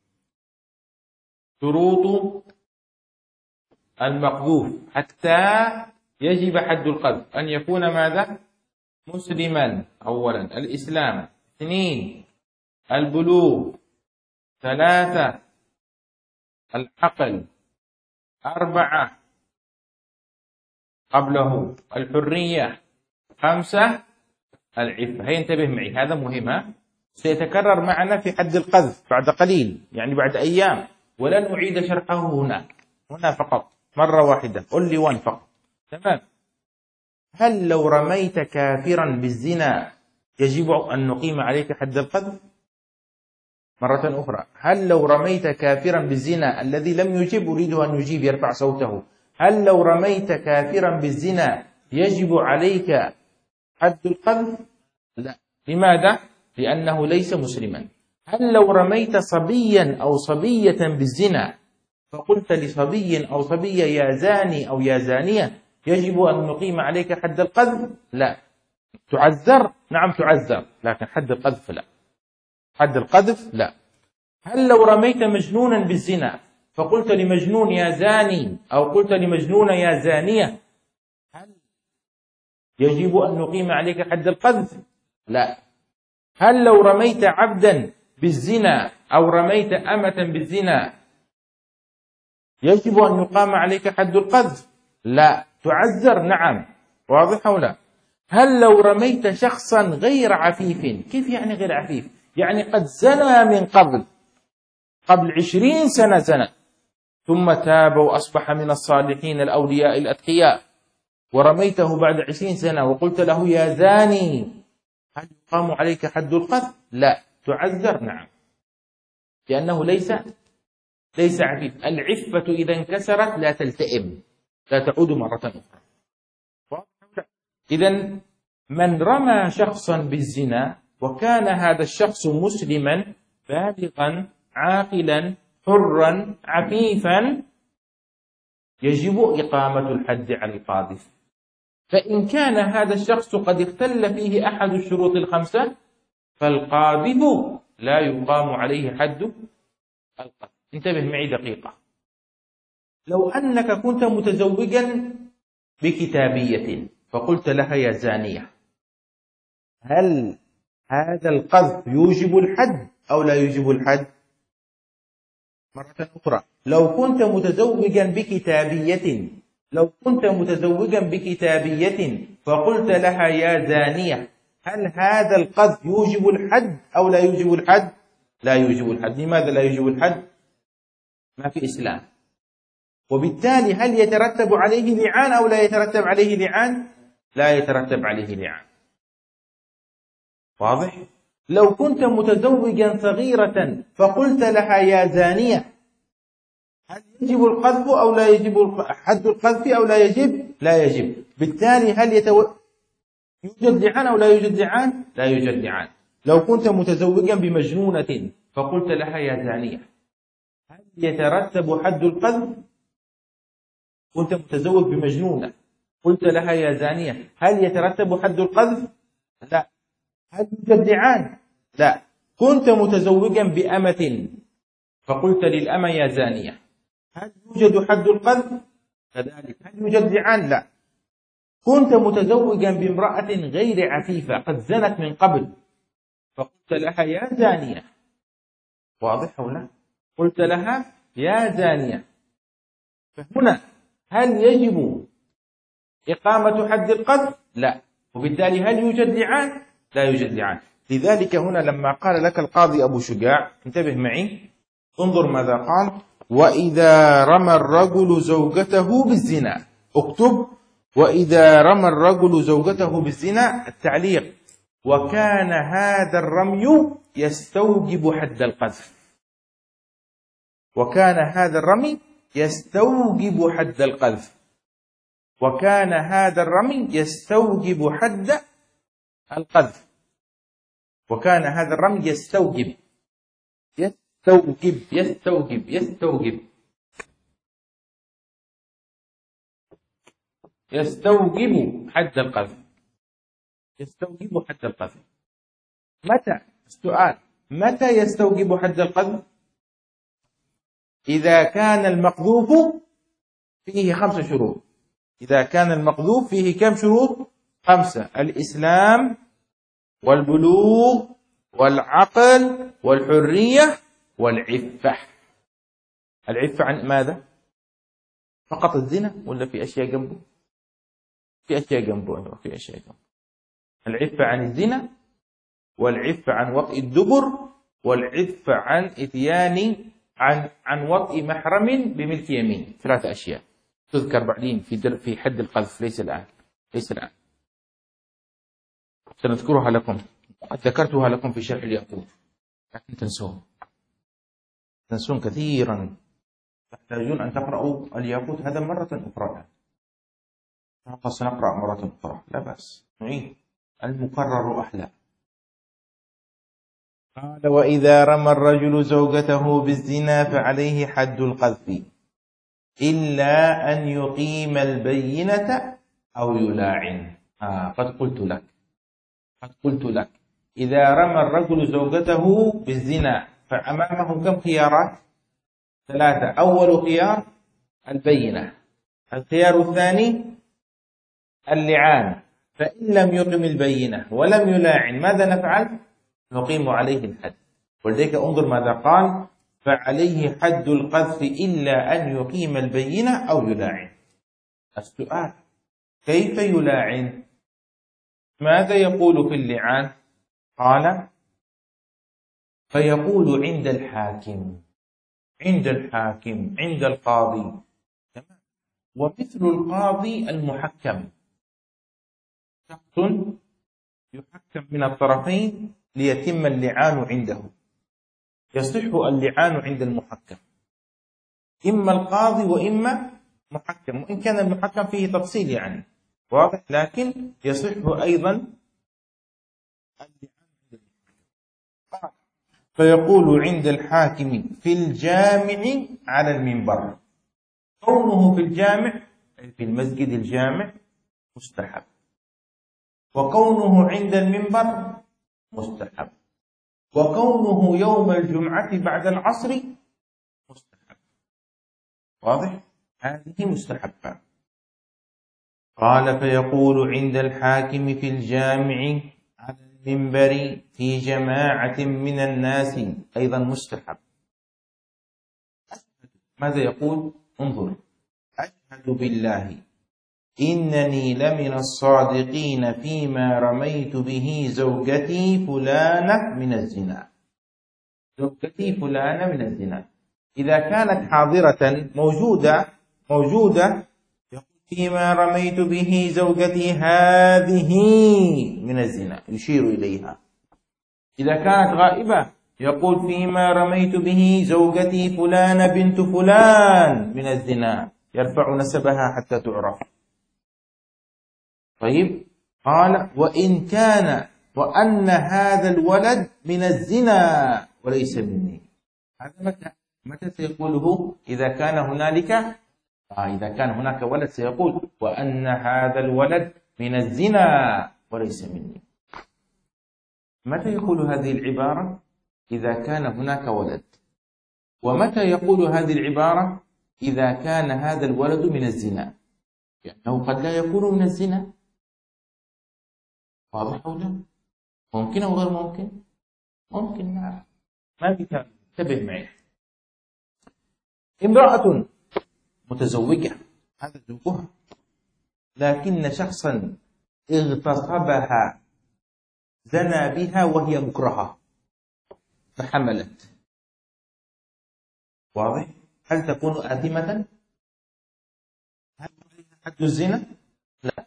شروط المقذوف حتى يجب حد القذف: أن يكون ماذا؟ مسلما أولا، الإسلام، 2 البلوغ، 3 العقل، 4 قبله الحرية، 5 العفة. هيا انتبه معي، هذا مهم. سيتكرر معنا في حد القذف بعد قليل، يعني بعد أيام، ولن أعيد شرحه هنا فقط مرة واحدة، only one فقط. تمام. هل لو رميت كافرا بالزنا يجب أن نقيم عليك حد القذف؟ مرة أخرى، هل لو رميت كافرا بالزنا، الذي لم يجب أريد أن يجيب يرفع صوته، هل لو رميت كافرا بالزنا يجب عليك حد القذف؟ لا. لماذا؟ لأنه ليس مسلما. هل لو رميت صبيا أو صبية بالزنا فقلت لصبي أو صبية يا زاني أو يا زانية يجب أن نقيم عليك حد القذف؟ لا. تعذر؟ نعم تعذر، لكن حد القذف لا. حد القذف لا. هل لو رميت مجنونا بالزنا فقلت لمجنون يا زاني أو قلت لمجنون يا زانية هل يجب أن نقيم عليك حد القذف؟ لا. هل لو رميت عبدا بالزنا أو رميت أمة بالزنا يجب أن يقام عليك حد القذف؟ لا. تعذر؟ نعم. واضح أو لا؟ هل لو رميت شخصا غير عفيف، كيف يعني غير عفيف؟ يعني قد زنى من قبل 20 سنة زنى، ثم تاب وأصبح من الصالحين الأولياء الأتقياء، ورميته بعد 20 سنة وقلت له يا زاني، هل يقام عليك حد القذف؟ لا. تعذر؟ نعم، لأنه ليس عفيف. العفة إذا انكسرت لا تلتئم، لا تعود مرة أخرى. إذن من رمى شخصا بالزنا وكان هذا الشخص مسلما بالغا عاقلا حرا عفيفا يجب إقامة الحد على القاذف. فإن كان هذا الشخص قد اختل فيه أحد الشروط الخمسة فالقاذف لا يقام عليه حد القذف. انتبه معي دقيقة. لو أنك كنت متزوجا بكتابية فقلت لها يا زانية، هل هذا القذف يوجب الحد أو لا يوجب الحد؟ مرة أخرى، لو كنت متزوجا بكتابية فقلت لها يا زانية، هل هذا القذف يوجب الحد أو لا يوجب الحد؟ لا يوجب الحد. لماذا لا يوجب الحد؟ ما في إسلام، وبالتالي هل يترتب عليه لعان أو لا يترتب عليه لعان؟ لا يترتب عليه لعان. واضح؟ لو كنت متزوجا صغيرة فقلت لها يا زانية، هل يجب القذف أو لا يجب حد القذف أو لا يجب؟ لا يجب. بالتالي هل يوجد لعان أو لا يوجد لعان؟ لا يوجد لعان. لو كنت متزوجا بمجنونة فقلت لها يا زانية، هل يترتب حد القذف؟ كنت متزوج بمجنونة قلت لها يا زانية، هل يترتب حد القذف؟ لا. هل يوجد لعان؟ لا. كنت متزوجا بأمة فقلت للأمة يا زانية، هل يوجد حد القذف؟ كذلك. هل يوجد لعان؟ لا. كنت متزوجا بامرأة غير عفيفة قد زنت من قبل فقلت لها يا زانية، واضح ولا؟ قلت لها يا زانية، فهنا هل يجب إقامة حد القذف؟ لا. وبالتالي هل يوجد لعان؟ لا يوجد لعان. لذلك هنا لما قال لك القاضي أبو شجاع، انتبه معي، انظر ماذا قال: وإذا رمى الرجل زوجته بالزنا. اكتب: وإذا رمى الرجل زوجته بالزنا، التعليق: وكان هذا الرمي يستوجب حد القذف. وكان هذا الرمي يستوجب حد القذف. وكان هذا الرمي يستوجب حد القذف. وكان هذا الرمي يستوجب حد القذف. يستوجب حد القذف. متى؟ السؤال: متى يستوجب حد القذف؟ إذا كان المقذوف فيه 5 شروط. إذا كان المقذوف فيه كم شروط؟ 5: الإسلام والبلوغ والعقل والحرية والعفة. العفة عن ماذا؟ فقط الزنا ولا في أشياء جنبه؟ في أشياء جنبه. العفة عن الزنا، والعفة عن وطئ الدبر، والعفة عن إتيان عن وطئ محرم بملك يمين. 3 أشياء تذكر بعدين في حد القذف، ليس الآن. سنذكرها لكم، قد ذكرتها لكم في شرح الياقوت لكن تنسون كثيرا. تحتاجون أن تقرأوا الياقوت هذا مرة أخرى. سنقرأ مرة أخرى، لا بأس، نعيد، المكرر أحلى. قال: وإذا رمى الرجل زوجته بالزنا فعليه حد القذف إلا أن يقيم البينة أو يلاعن. قد قلت لك إذا رمى الرجل زوجته بالزنا فأمامه كم خيارات؟ 3. أول خيار البينة. الخيار الثاني اللعان. فإن لم يقم البينة ولم يلاعن ماذا نفعل؟ نقيم عليه الحد. ولذلك انظر ماذا قال: فعليه حد القذف إلا أن يقيم البينة أو يلاعن. السؤال: كيف يلاعن؟ ماذا يقول في اللعان؟ قال: فيقول عند الحاكم، عند القاضي. ومثل القاضي المحكم، شخص يحكم من الطرفين ليتم اللعان عنده. يصح اللعان عند المحكم، إما القاضي وإما محكم، وإن كان المحكم فيه تفصيل يعني واضح، لكن يصح أيضا اللعان عند المحكم. فيقول عند الحاكم في الجامع على المنبر. كونه في الجامع أي في المسجد الجامع مستحب، وكونه عند المنبر مستحب، وكونه يوم الجمعة بعد العصر مستحب. واضح؟ هذه مستحبة. قال فيقول عند الحاكم في الجامع على المنبر في جماعة من الناس أيضا مستحب. ماذا يقول؟ انظر: أشهد بالله إنني لمن الصادقين فيما رميت به زوجتي فلانة من الزنا. زوجتي فلانة من الزنا إذا كانت حاضرة موجودة يقول فيما رميت به زوجتي هذه من الزنا، يشير إليها. إذا كانت غائبة يقول فيما رميت به زوجتي فلانة بنت فلان من الزنا، يرفع نسبها حتى تعرف. طيب، قال وأن هذا الولد من الزنا وليس مني. هذا متى سيقوله؟ إذا كان هناك ولد سيقول وأن هذا الولد من الزنا وليس مني. متى يقول هذه العبارة؟ إذا كان هناك ولد. ومتى يقول هذه العبارة؟ إذا كان هذا الولد من الزنا، لأنه قد لا يكون من الزنا. واضح أو لا؟ ممكن أو غير ممكن؟ ممكن، نعم. ما مثال؟ انتبه معي. امرأة متزوجة، هذا زوجها، لكن شخصا اغتصبها، زنى بها وهي مكرهة فحملت. واضح؟ هل تكون آثمة؟ هل حد الزنا؟ لا.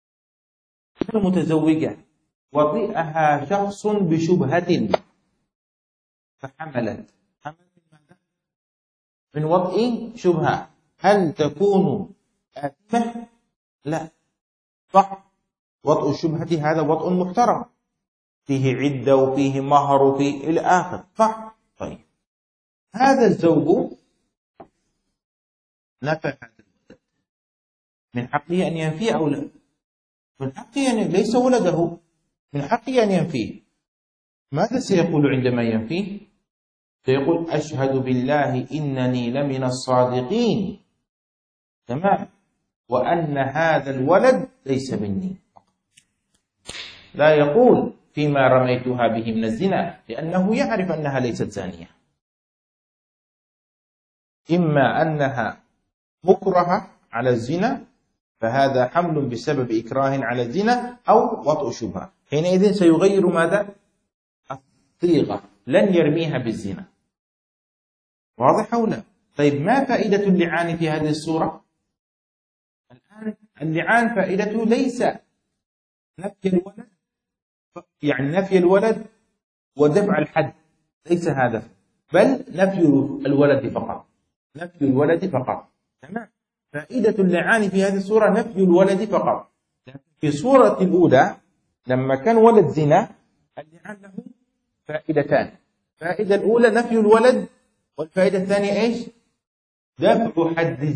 متزوجة وطئها شخص بشبهة فحملت. من وطئ شبهة، هل تكون آثمة؟ لا. صح، وطئ الشبهة هذا وطئ محترم، فيه عدة وفيه مهر وفيه إلى آخر. صح. طيب، هذا الزوج نفى هذا الولد، من حقه أن ينفيه أو لا؟ من حقه أن ليس ولده، من حقه أن ينفيه. ماذا سيقول عندما ينفيه؟ سيقول أشهد بالله إنني لمن الصادقين، تمام، وأن هذا الولد ليس مني. لا يقول فيما رميتها به من الزنا، لأنه يعرف أنها ليست زانية. إما أنها مكرهة على الزنا، فهذا حمل بسبب إكراه على الزنا، أو وطء شبهة. حينئذ سيغير ماذا؟ الصيغة، لن يرميها بالزنا. واضح أو لا؟ طيب، ما فائدة اللعان في هذه الصورة؟ الآن اللعان فائدته ليس نفي الولد، يعني نفي الولد ودفع الحد، ليس هذا، بل نفي الولد فقط. نفي الولد فقط، تمام. فائدة اللعان في هذه الصورة نفي الولد فقط. في الصورة الأولى لما كان ولد زنا، اللعان له فائدتان. الفائدة الأولى نفي الولد، والفائدة الثانية إيش؟ دفع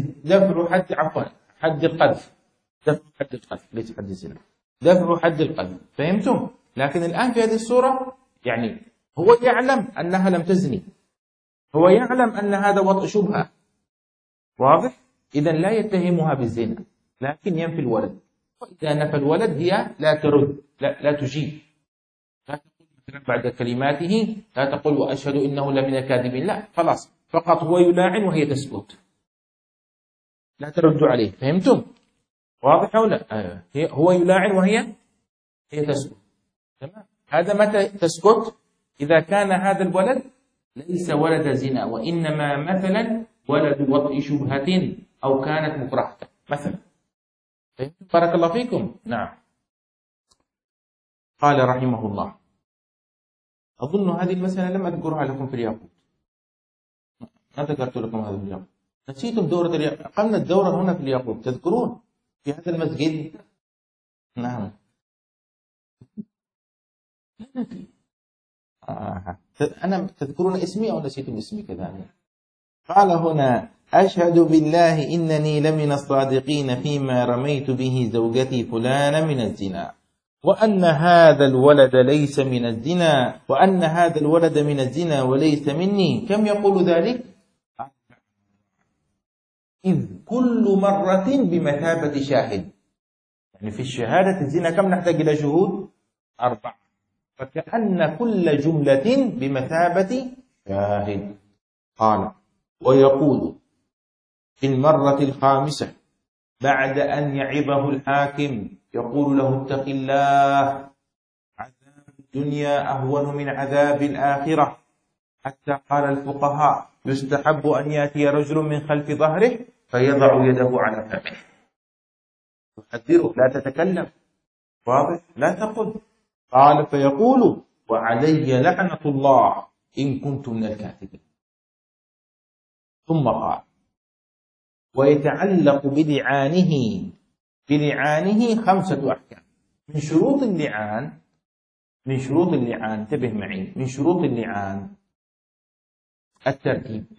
حد القذف. دفع حد القذف، ليس حد الزنا، دفع حد القذف. فهمتم؟ لكن الآن في هذه الصورة يعني هو يعلم أنها لم تزني، هو يعلم أن هذا وطء شبهة. واضح؟ إذا لا يتهمها بالزنا، لكن ينفي الولد. وإذا نفى الولد هي لا ترد، لا تجيب، لا تقول مثلا بعد كلماته، لا تقول وأشهد إنه لمن الكاذبين، لا، خلاص، فقط هو يلاعن وهي تسكت، لا ترد عليه. فهمتم؟ واضح أو لا؟ هو يلاعن وهي تسكت، تمام. هذا متى تسكت؟ إذا كان هذا الولد ليس ولد زنا، وإنما مثلا ولد وطئ شبهة، أو كانت مكرهة مثلا. بارك الله فيكم. نعم. قال رحمه الله: أظن هذه المسألة لم أذكرها لكم في الياقوت، ما ذكرت لكم هذا في الياقوت. نسيتم دورة الياقوت؟ أقمنا الدورة هنا في الياقوت، تذكرون في هذا المسجد؟ نعم. لا ندري، أنا تذكرون اسمي أو نسيتم اسمي كذلك؟ قال هنا: أشهد بالله إنني لمن الصادقين فيما رميت به زوجتي فلان من الزنا، وأن هذا الولد ليس من الزنا، وأن هذا الولد من الزنا وليس مني. كم يقول ذلك؟ إذ كل مرة بمثابة شاهد. يعني في الشهادة الزنا كم نحتاج إلى شهود؟ 4. فكأن كل جملة بمثابة شاهد. قال: ويقول في المرة الخامسة بعد أن يعظه الحاكم، يقول له: اتق الله، عذاب الدنيا أهون من عذاب الآخرة. حتى قال الفقهاء: يستحب أن يأتي رجل من خلف ظهره فيضع يده على فمه، يحذره: لا تتكلم، واضح، لا تقل. قال: فيقول: وعلي لعنة الله إن كنت من الكاذبين. ثم قال: ويتعلق بلعانه 5 أحكام. من شروط اللعان انتبه معي، من شروط اللعان الترتيب.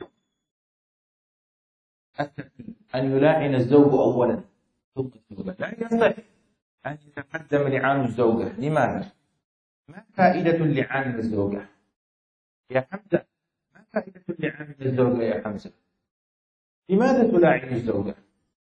أن يلاعن الزوج أولا ثم الزوجة. لا يصح أن يتقدم لعان الزوجة. لماذا؟ ما فائدة اللعان للزوجة يا حمزة؟ ما فائدة اللعان للزوجة يا حمزة؟ لماذا تلاعن الزوجة؟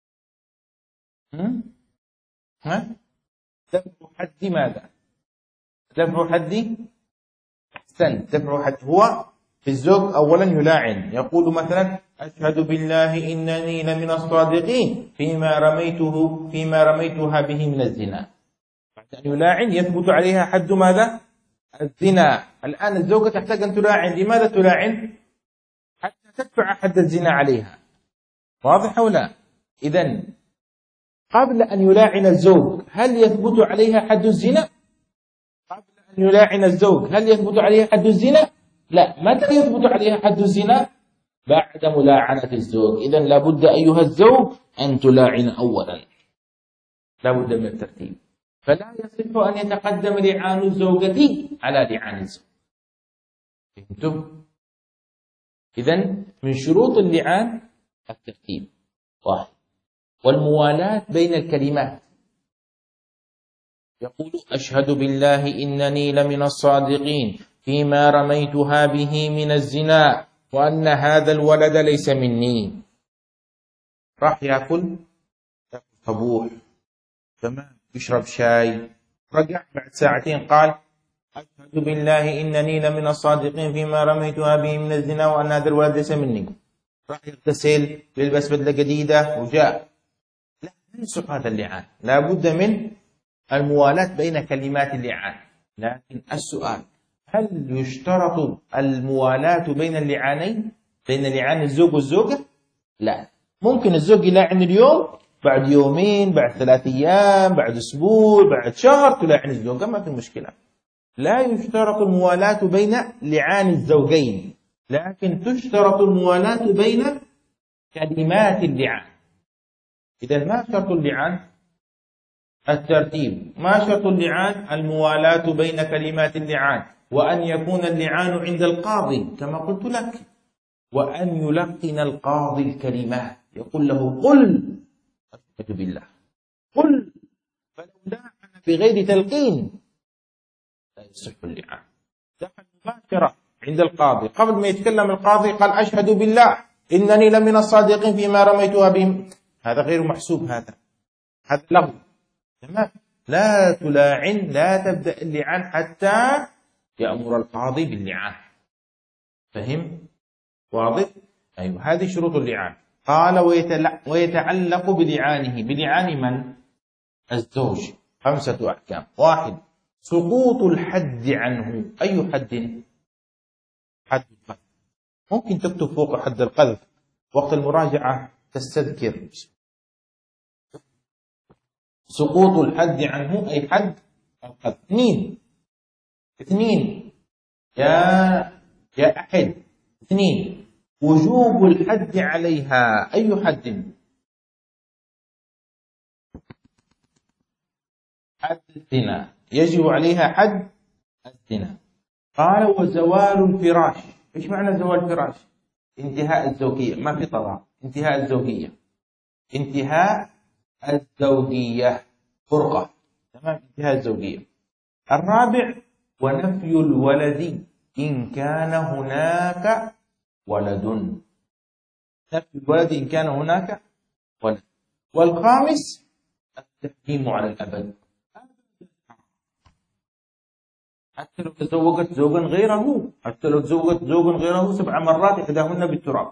دفع حد ماذا؟ دفع حد؟ أحسنت، دفع حد. هو في الزوج أولا يلاعن، يقول مثلا: أشهد بالله إنني لمن الصادقين فيما رميتها به من الزنا. بعد أن يلاعن يثبت عليها حد ماذا؟ الزنا. الآن الزوجة تحتاج أن تلاعن. لماذا تلاعن؟ حتى تدفع حد الزنا عليها، واضح أو لا؟ إذن قبل أن يلاعن الزوج هل يثبت عليها حد الزنا؟ قبل أن يلاعن الزوج هل يثبت عليها حد الزنا؟ لا. متى يثبت عليها حد الزنا؟ بعد ملاعنة الزوج. إذن لابد أيها الزوج أن تلاعن أولا، لابد من الترتيب. فلا يصح أن يتقدم لعان الزوجة على لعان الزوج. فهمتم؟ إذن من شروط اللعان الترتيب. 1. والموالاة بين الكلمات. يقول: أشهد بالله إنني لمن الصادقين فيما رميتها به من الزنا، وأن هذا الولد ليس مني. راح يأكل طبوح، تمام، يشرب شاي، رجع بعد ساعتين قال: أشهد بالله إنني لمن الصادقين فيما رميتها به من الزنا، وأن هذا الولد ليس مني. راح يغتسل، يلبس بدلة جديدة وجاء. لا ينسق هذا اللعان، لا بد من الموالاة بين كلمات اللعان. لكن السؤال: هل يشترط الموالاة بين اللعانين، بين لعان الزوج والزوجة؟ لا. ممكن الزوج يلاعن اليوم، بعد يومين، بعد 3 أيام، بعد أسبوع، بعد شهر تلاعن الزوجة، ما في مشكلة. لا يشترط الموالاة بين لعان الزوجين، لكن تشترط الموالاة بين كلمات اللعان. إذا ما شرط اللعان؟ الترتيب. ما شرط اللعان؟ الموالاة بين كلمات اللعان، وأن يكون اللعان عند القاضي كما قلت لك، وأن يلقن القاضي الكلمات، يقول له: قل أشهد بالله، قل. فلو لاعن بغير تلقين لا يصح اللعان. دخل مباشرة عند القاضي، قبل ما يتكلم القاضي قال: أشهد بالله إنني لمن الصادقين فيما رميتها بهم. هذا غير محسوب، هذا لغو. تمام. لا تلاعن، لا تبدأ اللعان حتى يأمر القاضي باللعان. فهم؟ واضح؟ أيوة، هذه شروط اللعان. قال: ويتعلق بلعان من؟ الزوج 5 أحكام. 1. سقوط الحد عنه. أي حد؟ حد القذف. ممكن تكتب فوق حد القذف، وقت المراجعة تستذكر. سقوط الحد عنه أي حد القذف. 2. يا أحد. 2. وجوب الحد عليها. أي حد؟ حد الزنا، يجب عليها حد الزنا. قال وزوال الفراش. إيش معنى زوال الفراش؟ انتهاء الزوجية، ما في طلاق، انتهاء الزوجية، انتهاء الزوجية، فرقة، تمام، انتهاء الزوجية. الرابع ونفي الولد إن كان هناك ولد، نفي الولد إن كان هناك ولد. والخامس التحريم على الأبد، حتى لو تزوجت زوجا غيره، حتى لو تزوجت زوجا غيره 7 مرات إحداهن بالتراب.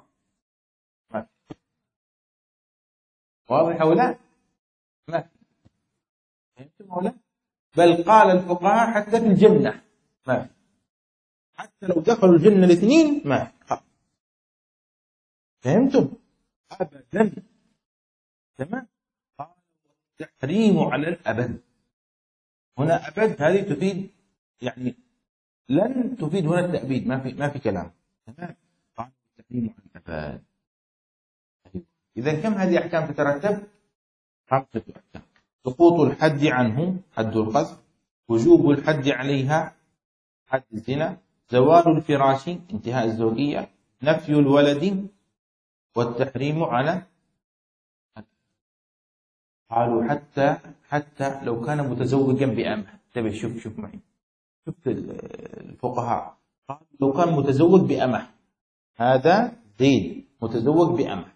واضح أو لا؟ ما في. فهمتم أو لا؟ بل قال الفقهاء حتى في الجنة ما في، حتى لو دخلوا الجنة الاثنين ما في. فهمتم؟ أبدا. تمام. قال التحريم على الأبد، هنا أبد هذه تفيد يعني لن تفيد هنا التأبيد، ما في كلام. تمام. قال التحريم على الأبد. إذا كم هذه أحكام تترتب؟ 5 أحكام: سقوط الحد عنه، حد القذف، وجوب الحد عليها، حد الزنا، زوال الفراش، انتهاء الزوجية، نفي الولد، والتحريم على. قالوا حتى لو كان متزوجا بأمه. انتبه، شوف معي، شوف الفقهاء قالوا لو كان متزوج بأمه، هذا زيد متزوج بأمه،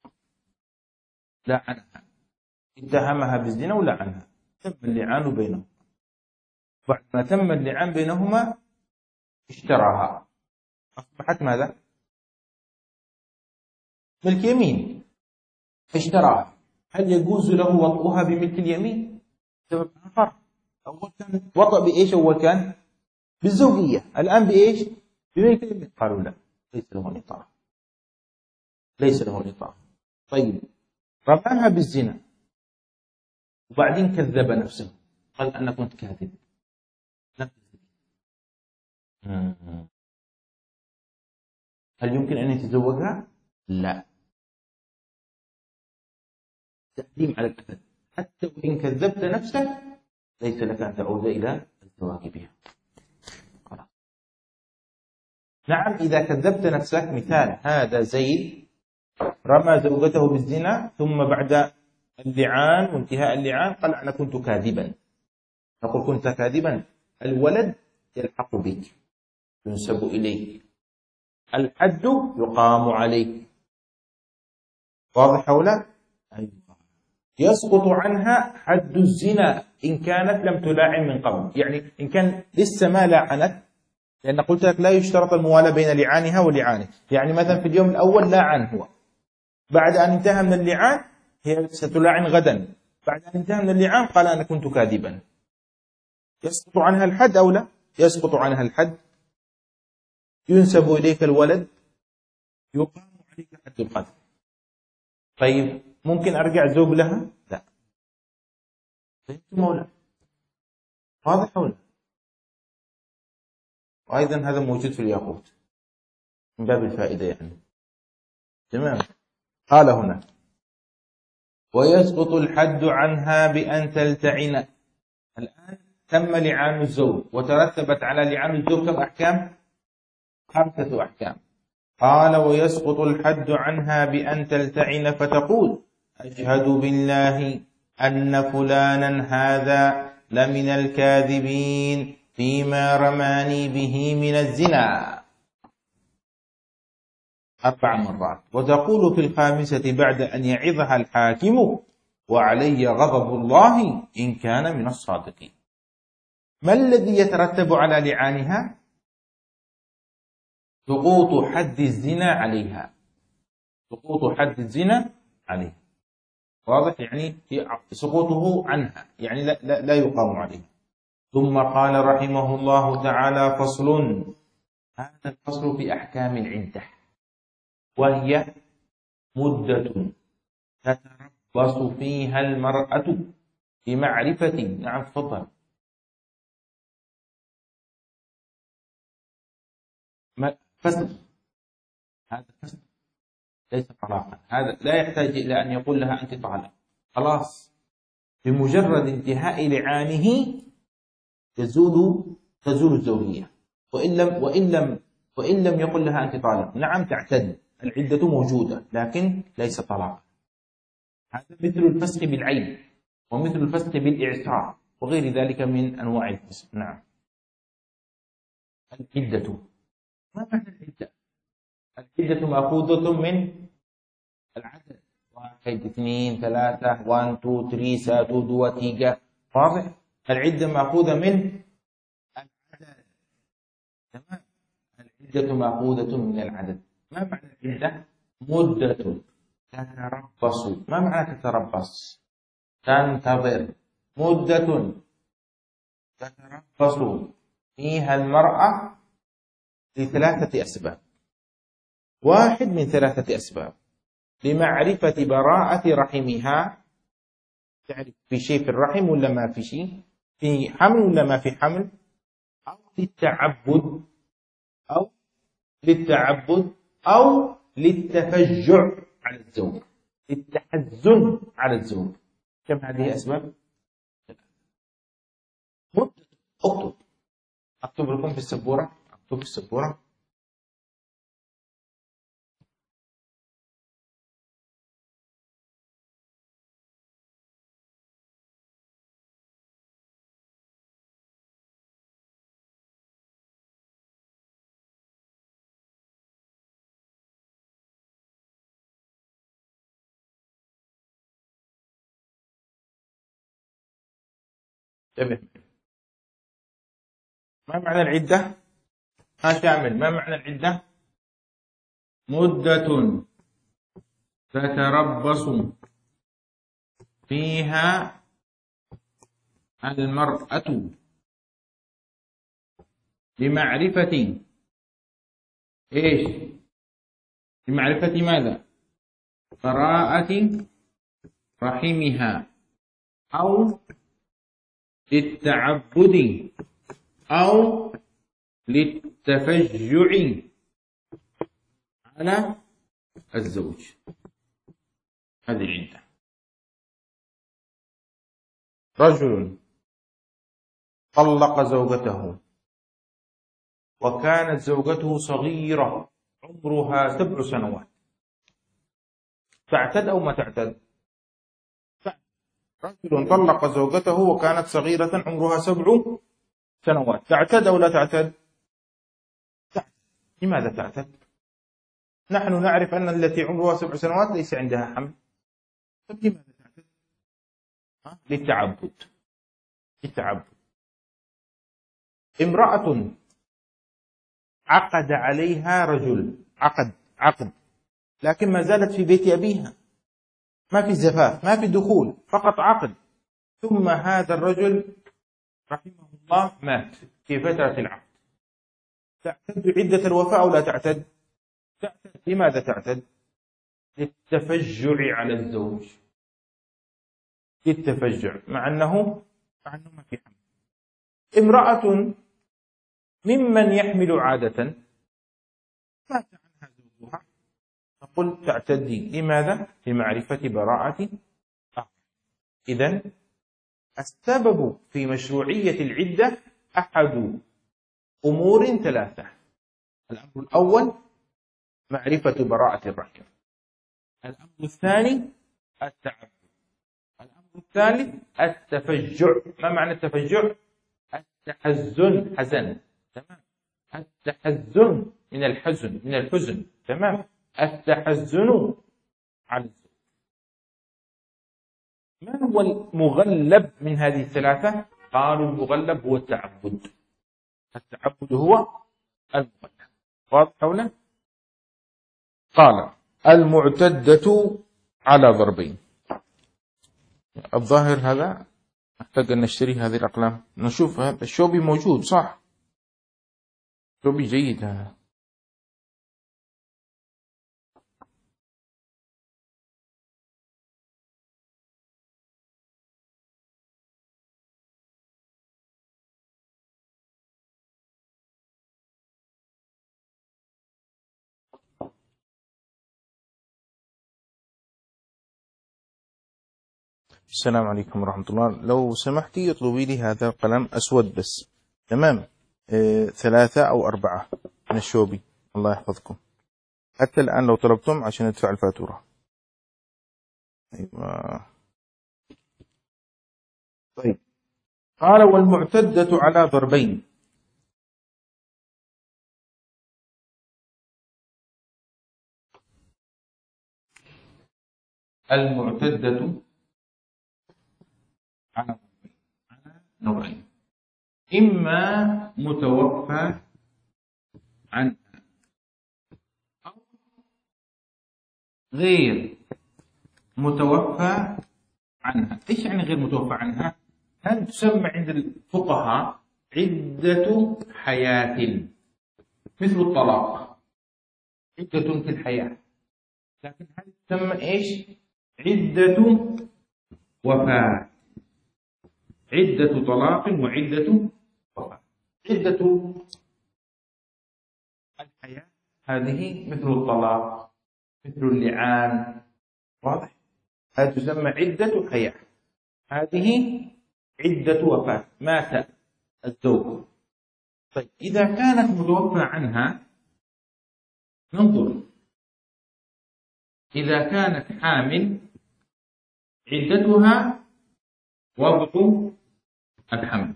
لعنها، اتهمها بالزنا ولعنها، تم اللعان بينهم. بعد ما تم اللعان بينهما اشتراها، أصبحت ماذا؟ ملك يمين، اشتراها. هل يجوز له وطئها بملك اليمين؟ سبب آخر. أول كان وطأ بإيش؟ أول كان بالزوجية، الآن بإيش؟ بملك اليمين. قالوا لا، ليس له نطاق، ليس له نطاق. طيب، رماها بالزنا وبعدين كذب نفسه، قال أنا كنت كاذب. هل يمكن أن يتزوجها؟ لا. تحريم على الأبد، حتى وإن كذبت نفسك ليس لك أن تعود إلى الزواج بها. نعم، إذا كذبت نفسك، مثال هذا زيد رمى زوجته بالزنا، ثم بعد اللعان وانتهاء اللعان قال أنا كنت كاذبا. نقول كنت كاذبا، الولد يلحق بك، ينسب إليك، الحد يقام عليك. واضح أو لا؟ يسقط عنها حد الزنا إن كانت لم تلاعن من قبل، يعني إن كان لسه ما لاعنت، لأن قلت لك لا يشترط الموالاة بين لعانها ولعانه. يعني مثلا في اليوم الأول لاعن هو، بعد أن انتهى من اللعان هي ستلاعن غدا، بعد أن انتهى من اللعان قال أنا كنت كاذبا. يسقط عنها الحد أو لا؟ يسقط عنها الحد، ينسب إليك الولد، يقام عليك حد القذف. طيب، ممكن أرجع زوج لها؟ لا. فهمتم ولا؟ واضح ولا؟ وأيضا هذا موجود في الياقوت من باب الفائدة يعني. تمام. قال هنا ويسقط الحد عنها بأن تلتعن. الآن تم لعان الزوج وترتبت على لعان الزوج كم أحكام؟ 5 أحكام. قال ويسقط الحد عنها بأن تلتعن فتقول أشهد بالله أن فلانا هذا لمن الكاذبين فيما رماني به من الزنا 4 مرات. وتقول في الخامسة بعد أن يعظها الحاكم وعلي غضب الله إن كان من الصادقين. ما الذي يترتب على لعانها؟ سقوط حد الزنا عليها، سقوط حد الزنا عليها. واضح؟ يعني سقوطه عنها، يعني لا يقام عليه. ثم قال رحمه الله تعالى فصل. هذا الفصل في أحكام العدة، وهي مدة تتربص فيها المرأة بمعرفة. نعم تفضل. فسخ، هذا فسخ ليس طلاقا، هذا لا يحتاج إلى أن يقول لها أنت طالق، خلاص بمجرد انتهاء لعانه تزول الزوجية. وإن لم يقل لها أنت طالق، نعم تعتد، العدة موجودة لكن ليس طلاق. هذا مثل الفسخ بالعين ومثل الفسخ بالإعسار وغير ذلك من أنواع الفسخ. نعم. العدة، ما معنى العدة؟ العدة مأخوذة من العدد، 1 2 3 1 2 3 ساتو دوا تيجا. واضح؟ العدة مأخوذة من العدد. تمام. العدة مأخوذة من العدد. ما معنى العدة؟ مدة تتربص. ما معنى تتربص؟ تنتظر. مدة تتربص فيها المرأة لثلاثة أسباب. واحد من ثلاثة أسباب: لمعرفة براءة رحمها، تعرف في شيء في الرحم ولا ما في شيء، في حمل ولا ما في حمل، أو للتعبد أو للتفجع على الزوج، للتحزن على الزوج. كم هذه أسباب؟ أكتب لكم في السبورة. أكتب في السبورة. انتبه. ما معنى العدة؟ ها شامل، ما معنى العدة؟ مدة تتربص فيها المرأة لمعرفة إيش؟ لمعرفة ماذا؟ براءة رحمها، أو للتعبد، أو للتفجع على الزوج. هذه العدة. رجل طلق زوجته وكانت زوجته صغيرة عمرها 7 سنوات، تعتد أو ما تعتد؟ رجل طلق زوجته وكانت صغيرة عمرها 7 سنوات، تعتد أو لا تعتد؟ تعتد. لماذا تعتد؟ نحن نعرف أن التي عمرها 7 سنوات ليس عندها حمل. طيب لماذا تعتد؟ للتعبد. امرأة عقد عليها رجل، عقد، لكن ما زالت في بيت أبيها، ما في زفاف، ما في دخول، فقط عقد. ثم هذا الرجل رحمه الله مات في فترة العقد. تعتد عدة الوفاة أو لا تعتد؟ تعتد. لماذا تعتد؟ للتفجع على الزوج، للتفجع، مع أنه ما في حمل. امرأة ممن يحمل عادة مات عنها زوجها، نقول تعتدي. لماذا؟ لمعرفة براءة. إذن السبب في مشروعية العدة أحد أمور 3: الأمر الأول معرفة براءة الرحم، الأمر الثاني التعبد، الأمر الثالث التفجع. ما معنى التفجع؟ التحزن، حزن. تمام. التحزن من الحزن. تمام. التحزن على الزوج. ما هو المغلب من هذه الثلاثة؟ قالوا المغلب هو التعبد. التعبد هو المغلب. واضح هنا؟ قال المعتدة على ضربين. الظاهر هذا نحتاج أن نشتري هذه الأقلام. نشوف الشوبي موجود صح؟ شوبي جيد هذا. السلام عليكم ورحمة الله. لو سمحتي اطلبي لي هذا القلم أسود بس. تمام. 3 أو 4 من الشوبي. الله يحفظكم. حتى الآن لو طلبتم عشان ندفع الفاتورة. أيوة. طيب، قال والمعتدة على ضربين. المعتدة على نوعين: إما متوفى عنها أو غير متوفى عنها. إيش يعني غير متوفى عنها؟ هل تسمى عند الفقهاء عدة حياة مثل الطلاق، عدة في الحياة، لكن هل تسمى إيش؟ عدة وفاة، عدة طلاق وعدة وفاة. عدة الحياة هذه مثل الطلاق، مثل اللعان، واضح؟ هذه تسمى عدة حياة. هذه عدة وفاة، مات الزوج. طيب، إذا كانت متوفى عنها ننظر. إذا كانت حامل عدتها وضع الحمل.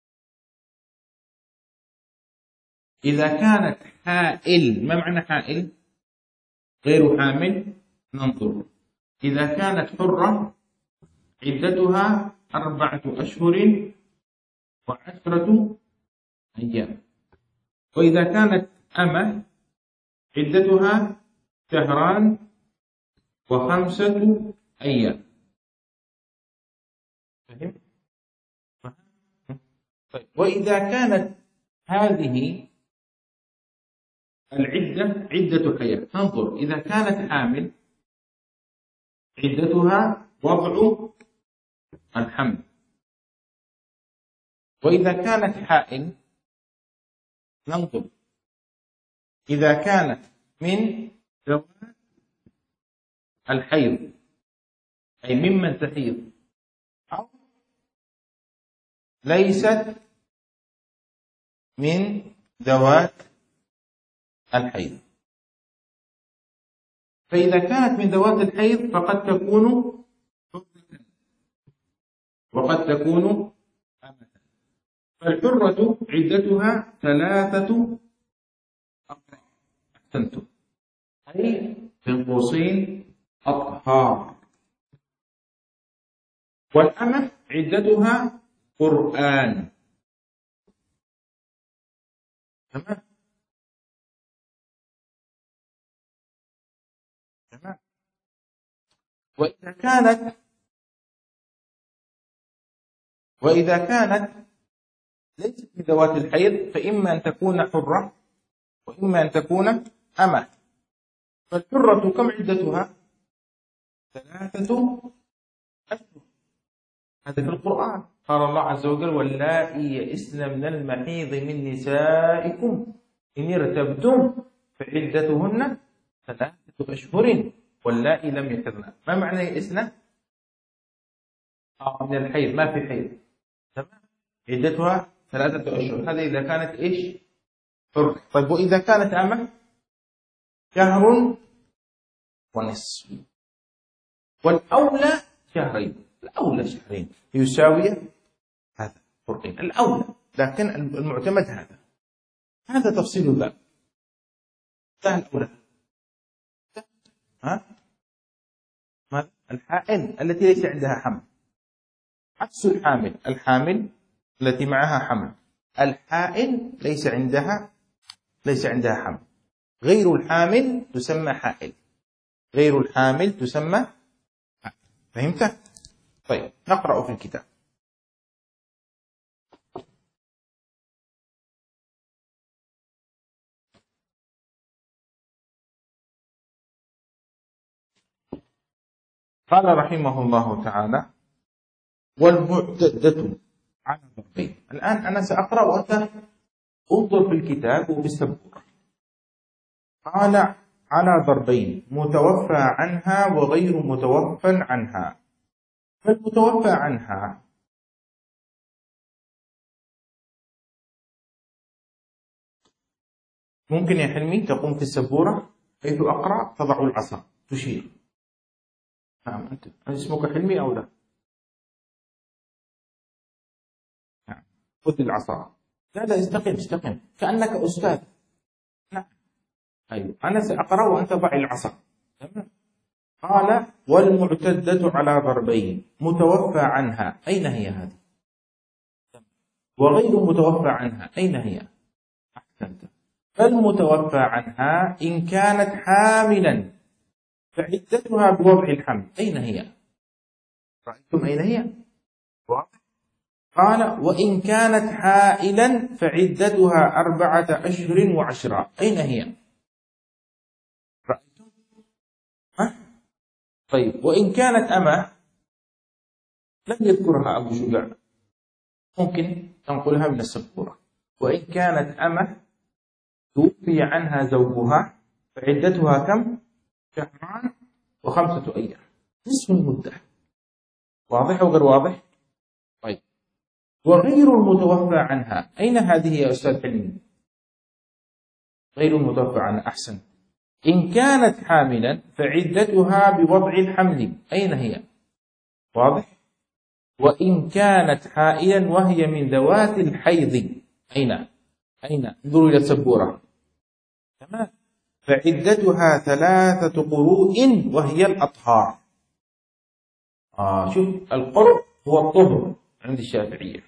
إذا كانت حائل، ما معنى حائل؟ غير حامل. ننظر. إذا كانت حرة عدتها 4 أشهر و10 أيام. وإذا كانت أمة عدتها 2 و5 أيام. فهم؟ طيب، وإذا كانت هذه العدة عدة حياة، ننظر. إذا كانت حامل عدتها وضع الحمل. وإذا كانت حائل ننظر. إذا كانت من ذوات الحيض، أي ممن تحيض، أو ليست من ذوات الحيض. فإذا كانت من ذوات الحيض فقد تكون حرة وقد تكون أمة. فالحرة عدتها 3 أقراء. أحسنتم. أي بين قوسين أطهار. والأمة عدتها قرآن. تمام. تمام. وإذا كانت ليست من ذوات الحيض فإما أن تكون حرة وإما أن تكون أمة. فالحرة كم عدتها؟ 3 أشهر. هذا في القرآن. قال الله عز وجل: واللائي يئسن من المحيض من نسائكم إن ارتبتم فعدتهن 3 أشهر واللائي لم يحضن. ما معنى يئسن؟ من الحيض، ما في حيض. تمام. عدتها 3 أشهر. هذا إذا كانت إيش؟ حر. طيب، وإذا كانت أمة 1 ونصف. والأولى 2. الأولى 2 يساوي هذا فرقين. الأولى، لكن المعتمد هذا تفصيل الباب. ده الأولى. ماذا؟ الحائل التي ليس عندها حمل، عكس الحامل. الحامل التي معها حمل. الحائل ليس عندها حمل. غير الحامل تسمى حائل. غير الحامل تسمى حائل. فهمت؟ طيب، نقرأ في الكتاب. قال رحمه الله تعالى: والمعتدة على ضربين. الآن أنا سأقرأ وأنت انظر في الكتاب وبالسبورة. قال: على ضربين: متوفى عنها وغير متوفى عنها. فالمتوفى عنها ممكن يا حلمي تقوم في السبورة حيث أقرأ تضع العصا تشير. نعم، أنت اسمك حلمي أو لا؟ نعم. خذ العصا. لا استقم كأنك أستاذ. نعم. أيوه، أنا سأقرأ وأنت ضع العصا. تمام. قال والمعتدة على ضربين متوفى عنها، أين هي هذه؟ وغير متوفى عنها، أين هي؟ أحسنت. فالمتوفى عنها إن كانت حاملا فعدتها بوضع الحمل، أين هي؟ رأيتم أين هي؟ واضح؟ قال وإن كانت حائلا فعدتها 4 أشهر و10، أين هي؟ رأيتم؟ طيب، وإن كانت أمة لم يذكرها أبو شجاع، ممكن تنقلها من السبورة. وإن كانت أمة توفي عنها زوجها فعدتها كم؟ 2 و5 أيام، نصف المدة. واضح أو غير واضح؟ طيب، وغير المتوفى عنها، أين هذه يا أستاذ حلمي؟ غير المتوفى عنها، أحسن. إن كانت حاملا فعدتها بوضع الحمل، أين هي؟ واضح؟ وإن كانت حائلا وهي من ذوات الحيض، أين؟ انظروا إلى السبورة. تمام. فعدتها 3 قروء وهي الأطهار. شوف، القرء هو الطهر عند الشافعية.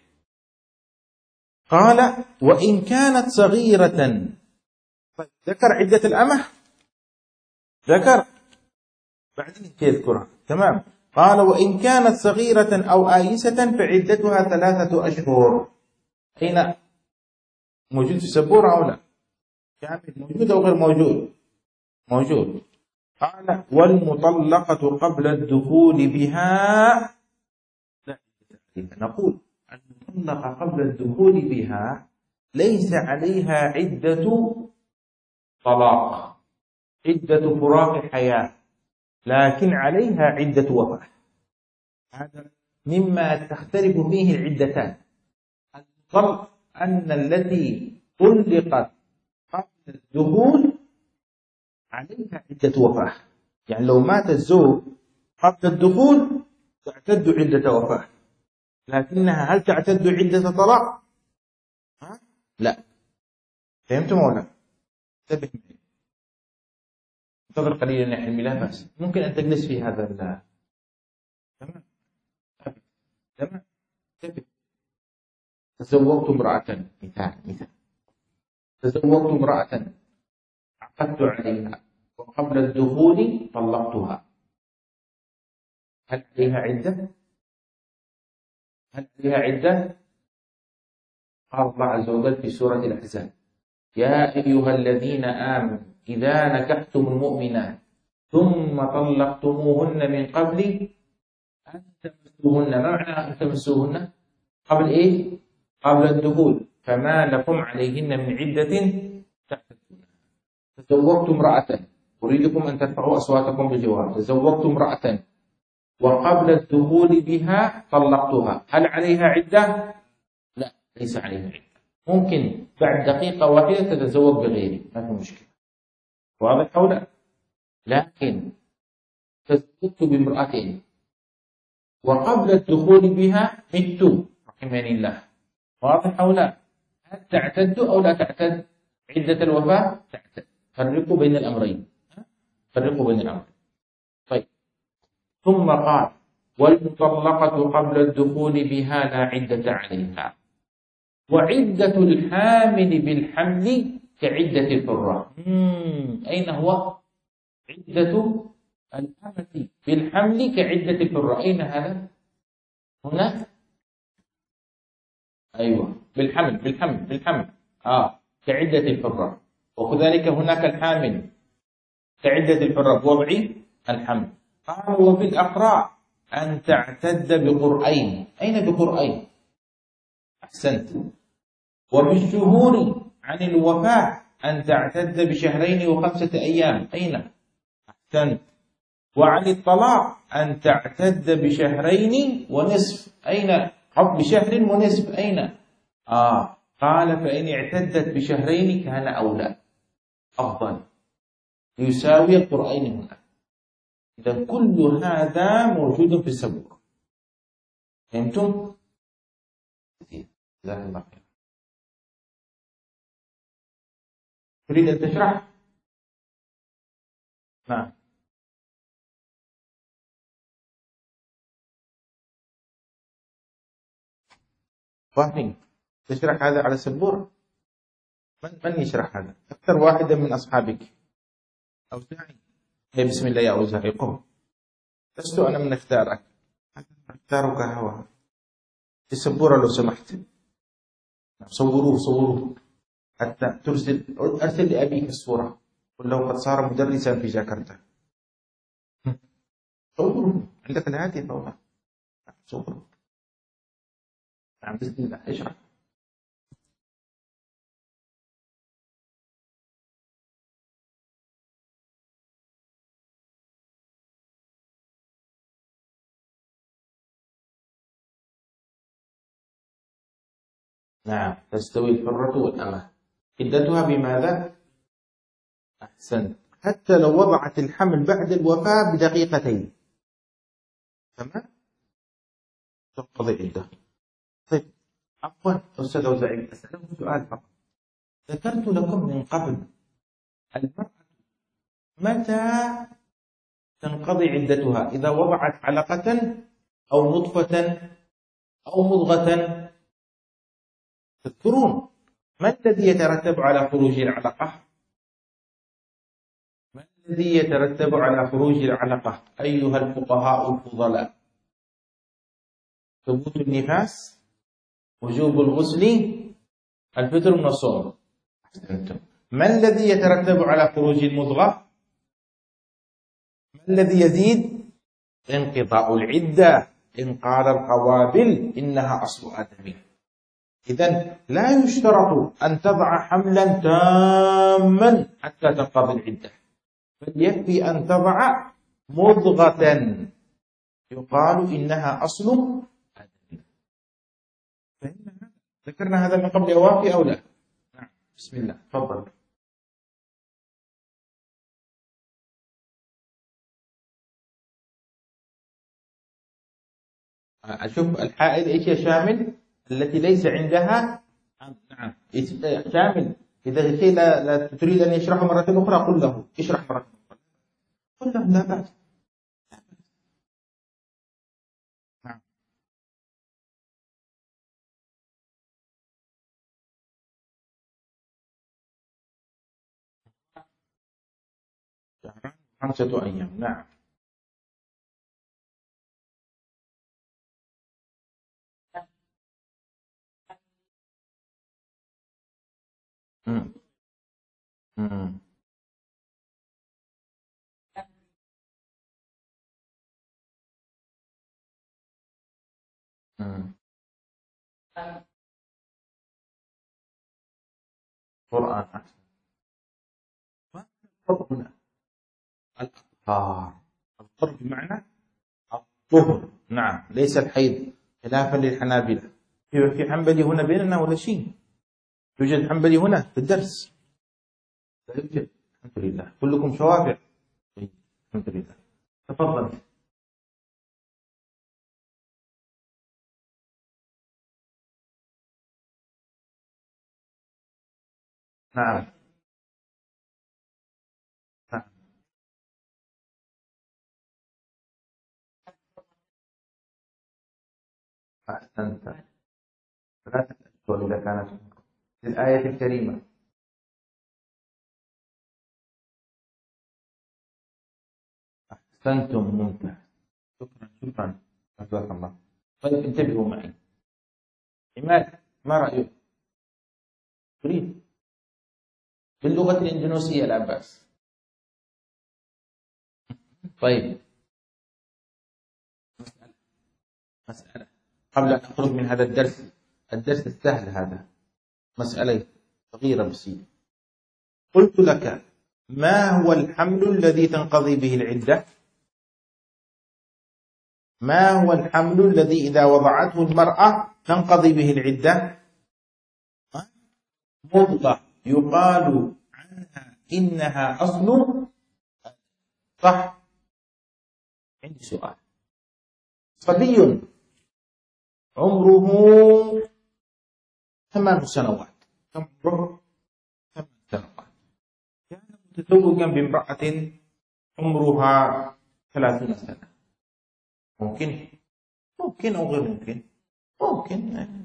قال وإن كانت صغيرة، ذكر عدة الأمة، ذكر بعدين يذكرها. تمام. قال وإن كانت صغيرة أو آيسة فعدتها 3 أشهر. أين؟ موجود في السبورة أو لا؟ موجود أو غير موجود؟ موجود. قال والمطلقة قبل الدخول بها، لا، نقول المطلقة قبل الدخول بها ليس عليها عدة طلاق، عدة فراق حياة، لكن عليها عدة وفاة. هذا مما تختلف فيه العدتان. الفرق أن التي طلقت قبل الدخول عليها عدة وفاة، يعني لو مات الزوج قبل الدخول تعتد عدة وفاة، لكنها هل تعتد عدة طلاق؟ لا. فهمتم ولا لا؟ انتبه معي، انتظر قليلا يا حلمي، لا بأس، ممكن أن تجلس في هذا تمام. تمام. انتبه. تزوجت امرأة، مثال تزوجت امرأة عقدت عليها وقبل الدخول طلقتها، هل عليها عدة؟ قال الله عز وجل في سورة الأحزاب يا أيها الذين آمنوا إذا نكحتم المؤمنات ثم طلقتموهن من قبل أن تمسوهن. ما معنى أن تمسوهن؟ قبل إيه؟ قبل الدخول، فما لكم عليهن من عدة تعتدونها. تزوجت امرأة، أريدكم أن ترفعوا أصواتكم بالجواب. تزوجت امرأة وقبل الدخول بها طلقتها، هل عليها عدة؟ لا، ليس عليها عدة. ممكن بعد دقيقة واحدة تتزوج بغيري، ما في مشكلة. واضح أو لا؟ لكن تزوجت بامرأة وقبل الدخول بها مت رحمني الله، واضح أو لا؟ هل تعتد أو لا تعتد؟ عدة الوفاة تعتد. فرقوا بين الأمرين. طيب، ثم قال والمطلقة قبل الدخول بها لا عدة عليها، وعدة الحامل بالحمل كعدة الحرة. أين هو؟ عدة الأمة بالحمل كعدة الحرة، أين هذا؟ هنا؟ أيوة، بالحمل كعدة الحرة، وكذلك هناك الحامل كعدة الحرة بوضع الحمل. قال وبالأقراء أن تعتد بقرئين. أين بقرئين؟ أحسنت. وبالشهور عن الوفاة أن تعتد ب2 و5 أيام. أين؟ أحسنت. وعن الطلاق أن تعتد ب2 ونصف. أين؟ ب1 ونصف. أين؟ قال فإن اعتدت ب2 كان أولى. أفضل، يساوي القرآن هنا. إذا كل هذا موجود في السبورة. فهمتم؟ جزاك الله خير. تريد أن تشرح؟ نعم. فاهمين؟ تشرح هذا على السبورة؟ من يشرح هذا؟ أكثر واحدة من أصحابك. أوزاعي. بسم الله يا أوزاعي قم. لست أنا من اختارك، اختارك هوا. في السبورة لو سمحت. صوروه حتى أرسل لأبيك الصورة، قل له قد صار مدرسا في جاكرتا. صوروه عندك الهاتف والله. صوروه. نعم بسم الله اشرح. نعم تستوي الحرة والأمة. عدتها بماذا؟ أحسنت. حتى لو وضعت الحمل بعد الوفاة بدقيقتين تمام تنقضي العدة. طيب عفوا أستاذ أوزاعي أسألكم سؤال فقط. ذكرت لكم من قبل المرأة متى تنقضي عدتها؟ إذا وضعت علقة أو نطفة أو مضغة. تذكرون ما الذي يترتب على خروج العلقة؟ ما الذي يترتب على خروج العلقة أيها الفقهاء الفضلاء؟ ثبوت النفاس، وجوب الغسل، الفطر من الصوم. ما الذي يترتب على خروج المضغة؟ ما الذي يزيد؟ انقضاء العدة. إن قال القوابل إنها أصل آدمي. إذن لا يشترط أن تضع حملا تاما حتى تنقضي العدة، بل يكفي أن تضع مضغة يقال إنها أصل آدمي. ذكرنا هذا من قبل أوافي أو لا؟ نعم بسم الله تفضل. أشوف الحائض إيش يا شامل؟ التي ليس عندها. نعم شامل. إذا شيء لا تريد أن يشرحه مرة أخرى قل له اشرح مرة أخرى. قل له لا بأس. نعم شهران 5 أيام. نعم مم. مم. مم. قرآن أحسن. الطهر هنا الأطهار. الطهر بمعنى الطهر. نعم ليس الحيض خلافا للحنابلة. في حنبلي هنا بيننا ولا شيء؟ يوجد حنبلي هنا في الدرس؟ لا يوجد. الحمد لله كلكم شوافع. الحمد لله تفضل. نعم نعم أحسنت. 3 أشهر إذا كانت في الآية الكريمة. أحسنتم ممتاز. شكرا شكرا جزاك الله. طيب انتبهوا معي. عماد ما رأيك؟ تريد باللغة الإندونيسية لا بأس. طيب مسألة قبل أن أخرج من هذا الدرس السهل هذا، مسألة صغيرة بسيطة. قلت لك ما هو الحمل الذي تنقضي به العدة؟ ما هو الحمل الذي إذا وضعته المرأة تنقضي به العدة؟ مضغة يقال عنها إنها أصل. صح. عندي سؤال. صبي عمره 8 سنوات، كم عمره؟ 8 سنوات. كان متزوجا بامرأة عمرها 30 سنة. ممكن؟ ممكن أو غير ممكن؟ ممكن.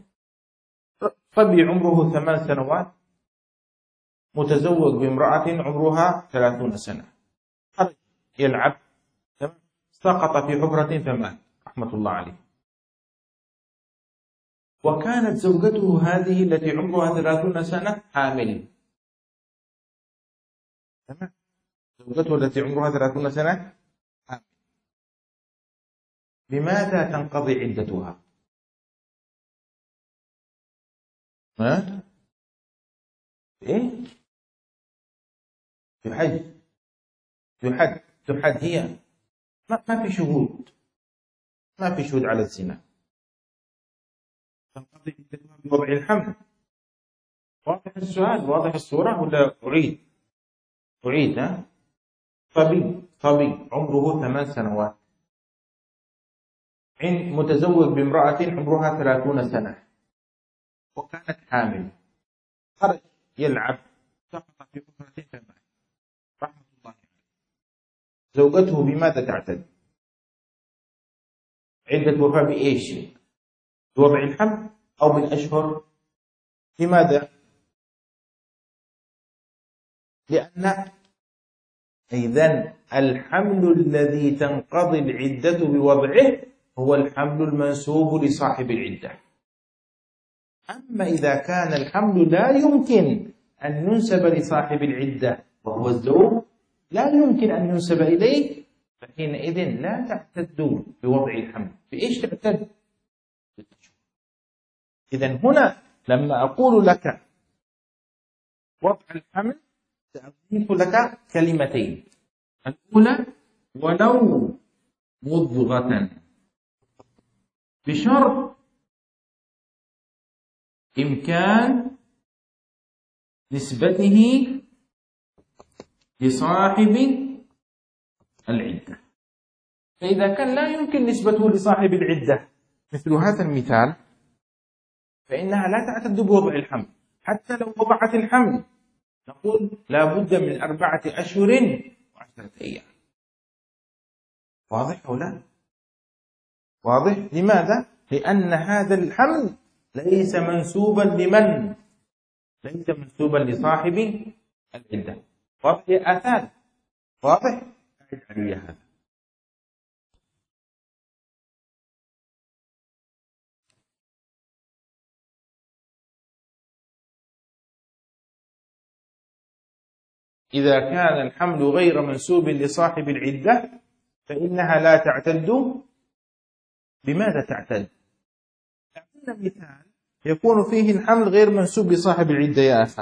صبي عمره 8 سنوات متزوج بامرأة عمرها 30 سنة، خرج يلعب، سقط في حفرة فمات رحمة الله عليه. وكانت زوجته هذه التي عمرها 30 سنة حامل. تمام. زوجته التي عمرها 30 سنة حامل. بماذا تنقضي عدتها؟ ها؟ إيه؟ تحد. تحد هي ما في شهود، ما في شهود على الزنا. تنقضي عدتها بوضع الحمل. واضح السؤال؟ واضح الصورة ولا أعيد؟ أعيد. ها؟ صبي عمره 8 سنوات متزوج بامرأة عمرها 30 سنة وكانت حامل، خرج يلعب، سقط في حفرة فمات رحمة الله عليه. زوجته بماذا تعتد؟ عدة وفاة بإيش؟ بوضع الحمل أو بالأشهر؟ لماذا؟ لأن إذن الحمل الذي تنقضي العدة بوضعه هو الحمل المنسوب لصاحب العدة. أما إذا كان الحمل لا يمكن أن ينسب لصاحب العدة وهو الزوج، لا يمكن أن ينسب إليه، فحينئذ لا تعتد بوضع الحمل. بإيش تعتد؟ إذن هنا لما أقول لك وضع الحمل سأضيف لك كلمتين. الأولى ولو مضغة، بشرط إمكان نسبته لصاحب العدة. فإذا كان لا يمكن نسبته لصاحب العدة مثل هذا المثال، فإنها لا تعتد بوضع الحمل. حتى لو وضعت الحمل نقول لا بد من 4 أشهر و10 أيام. واضح أو لا؟ واضح. لماذا؟ لأن هذا الحمل ليس منسوبا لمن؟ ليس منسوبا لصاحب العدة. واضح يا آثار؟ واضح؟ أعد علي هذا. إذا كان الحمل غير منسوب لصاحب العدة فإنها لا تعتد. بماذا تعتد؟ أعطينا مثال يكون فيه الحمل غير منسوب لصاحب العدة يا آثار.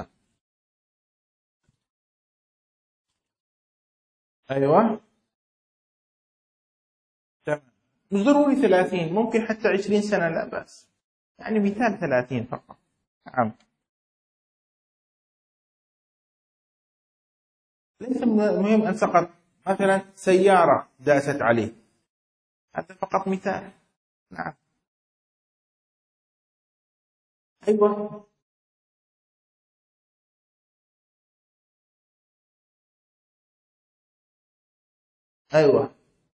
أيوة. تمام. مش ضروري 30، ممكن حتى 20 سنة لا بأس. يعني مثال 30 فقط. نعم. ليس مهم أن سقط مثلا سيارة داست عليه، هذا فقط مثال. نعم. أيوة. أيوة.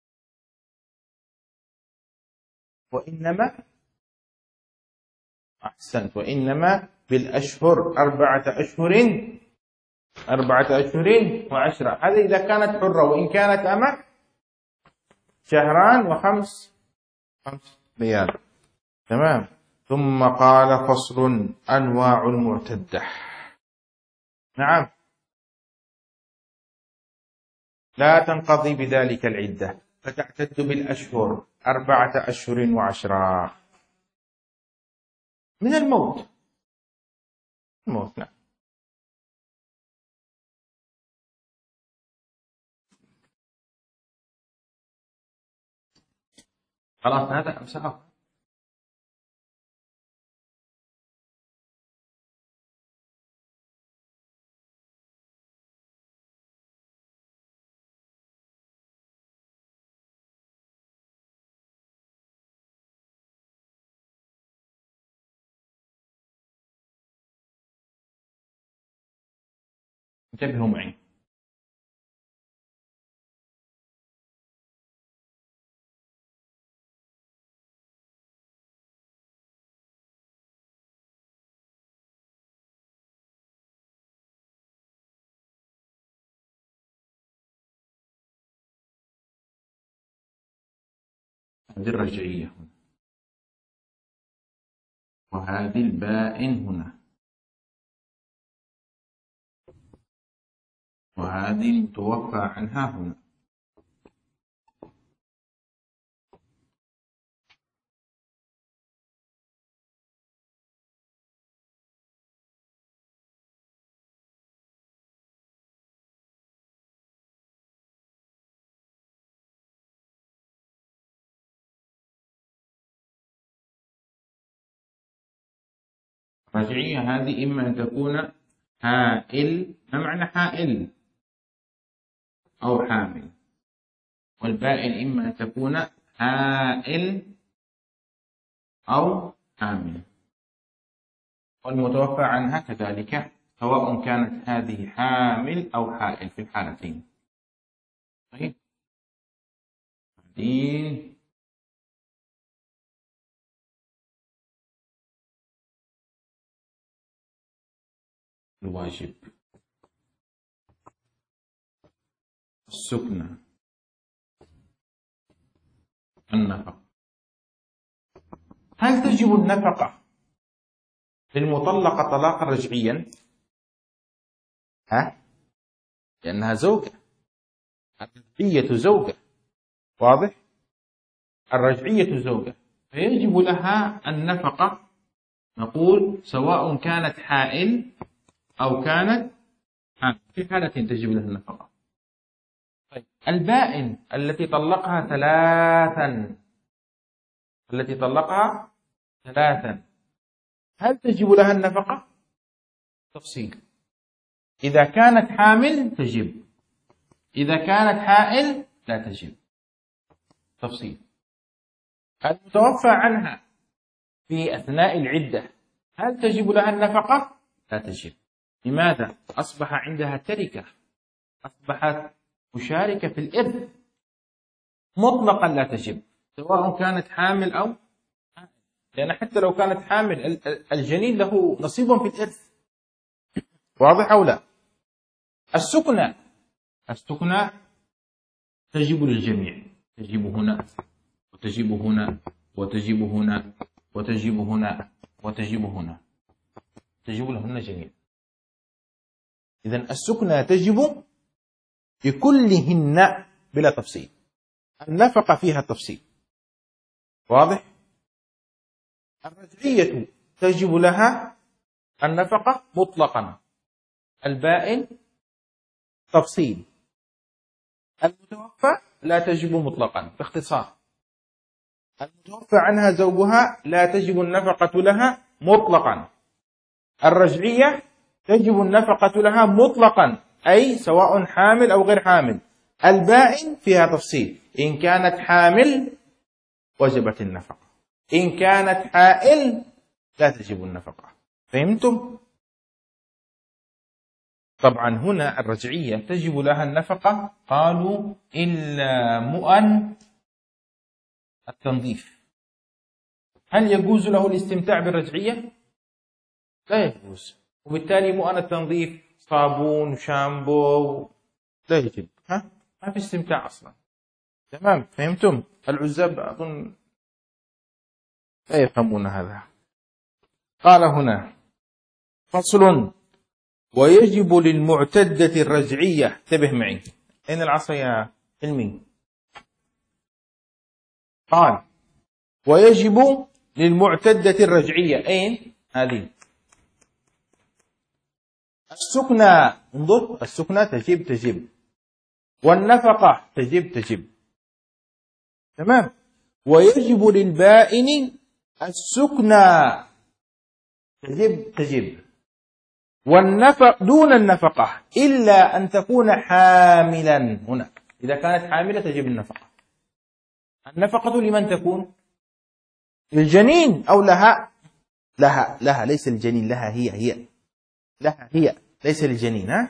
وإنما أحسنت، وإنما بالأشهر 4 أشهر، 4 أشهر و10. هذا إذا كانت حرة، وإن كانت أمة 2 و5 ليال. تمام. ثم قال فصل أنواع المعتدة. نعم. لا تنقضي بذلك العدة، فتعتد بالأشهر 4 أشهر و10 من الموت. الموت. نعم. خلاص هذا أمسحه. انتبهوا معي. هذه الرجعية هنا، وهذه البائن هنا، وهذه المتوفى عنها هنا. الرجعية هذه إما أن تكون حائل، ما معنى حائل؟ أو حامل. والبائن إما أن تكون حائل أو حامل. والمتوفى عنها كذلك، سواء كانت هذه حامل أو حائل في الحالتين. طيب، بعدين الواجب، السكنى، النفقة. هل تجب النفقة للمطلقة طلاقا رجعيا؟ لأنها زوجة، الرجعية زوجة، واضح؟ الرجعية زوجة، فيجب لها النفقة. نقول سواء كانت حائل أو كانت حامل، في حالتين تجب لها النفقة. طيب، البائن التي طلقها ثلاثا، هل تجب لها النفقة؟ تفصيل. إذا كانت حامل تجب، إذا كانت حائل لا تجب. تفصيل. المتوفى عنها في أثناء العدة، هل تجب لها النفقة؟ لا تجب. لماذا؟ أصبح عندها تركة، أصبحت مشاركة في الإرث، مطلقا لا تجب، سواء كانت حامل أو حائل. لأن حتى لو كانت حامل الجنين له نصيب في الإرث، واضح أو لا؟ السكنى تجب للجميع، تجب هنا وتجب هنا وتجب هنا وتجب هنا وتجب هنا، تجب لهن جميعا. إذن السكنى تجب لكلهن بلا تفصيل، النفقة فيها تفصيل، واضح؟ الرجعية تجب لها النفقة مطلقا، البائن تفصيل، المتوفى لا تجب مطلقا. باختصار، المتوفى عنها زوجها لا تجب النفقة لها مطلقا، الرجعية تجب النفقة لها مطلقا، أي سواء حامل أو غير حامل. البائن فيها تفصيل، إن كانت حامل وجبت النفقة، إن كانت حائل لا تجب النفقة. فهمتم؟ طبعا هنا الرجعية تجب لها النفقة، قالوا إلا مؤن التنظيف. هل يجوز له الاستمتاع بالرجعية؟ لا يجوز، وبالتالي مؤن التنظيف صابون شامبو لا يجب، ما في استمتاع أصلا. تمام؟ فهمتم؟ العزاب أظن لا يفهمون هذا. قال هنا فصل: ويجب للمعتدة الرجعية، انتبه معي، أين العصا يا علمي؟ قال ويجب للمعتدة الرجعية، أين هذه؟ السكنى، انظر، السكنى تجب، والنفقة تجب. تمام؟ ويجب للبائن السكنى، تجب، والنفق دون النفقة إلا أن تكون حاملا. هنا إذا كانت حاملة تجب النفقة. النفقة لمن تكون؟ للجنين أو لها؟ لها، ليس الجنين، لها هي، لها هي، ليس للجنين.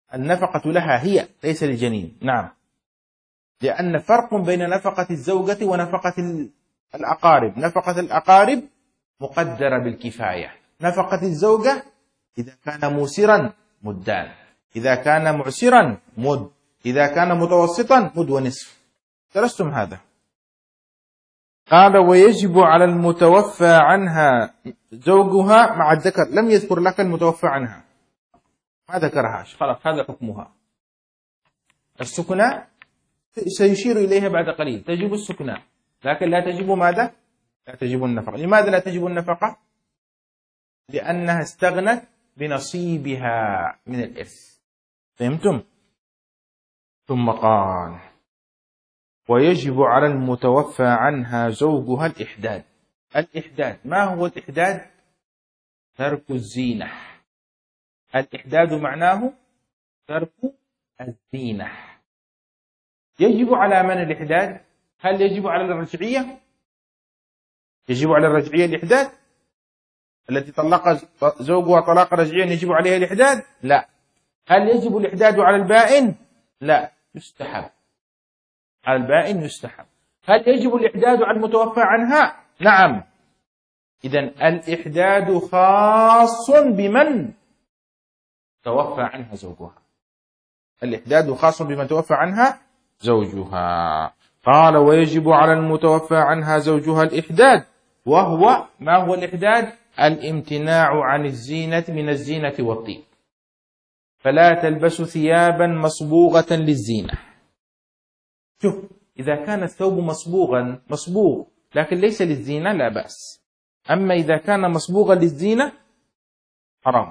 النفقة لها هي ليس للجنين. نعم، لأن فرق بين نفقة الزوجة ونفقة الأقارب. نفقة الأقارب مقدرة بالكفاية، نفقة الزوجة إذا كان موسرا مدان، إذا كان معسرا مد، إذا كان متوسطا مد ونصف. درستم هذا. قال ويجب على المتوفى عنها زوجها مع الذكر. لم يذكر لك المتوفى عنها، ما ذكرهاش، خلاص هذا حكمها. السكنى سيشير إليها بعد قليل، تجب السكنى، لكن لا تجب ماذا؟ لا تجب النفقة. لماذا لا تجب النفقة؟ لأنها استغنت بنصيبها من الإرث. فهمتم؟ ثم قال ويجب على المتوفى عنها زوجها الإحداد. الإحداد ما هو الإحداد؟ ترك الزينة. الإحداد معناه ترك الزينة. يجب على من الإحداد؟ هل يجب على الرجعية؟ يجب على الرجعية الإحداد التي طلق زوجها طلاق رجعيا يجب عليها الإحداد؟ لا. هل يجب الإحداد على البائن؟ لا، يستحب. على البائن يستحب. هل يجب الإحداد على المتوفى عنها؟ نعم. إذن الإحداد خاص بمن توفى عنها زوجها. الإحداد خاص بمن توفى عنها زوجها. قال ويجب على المتوفى عنها زوجها الإحداد، وهو ما هو الإحداد؟ الامتناع عن الزينة من الزينة والطيب، فلا تلبس ثيابا مصبوغة للزينة. شوف، إذا كان الثوب مصبوغ لكن ليس للزينة لا بأس، أما إذا كان مصبوغا للزينة حرام.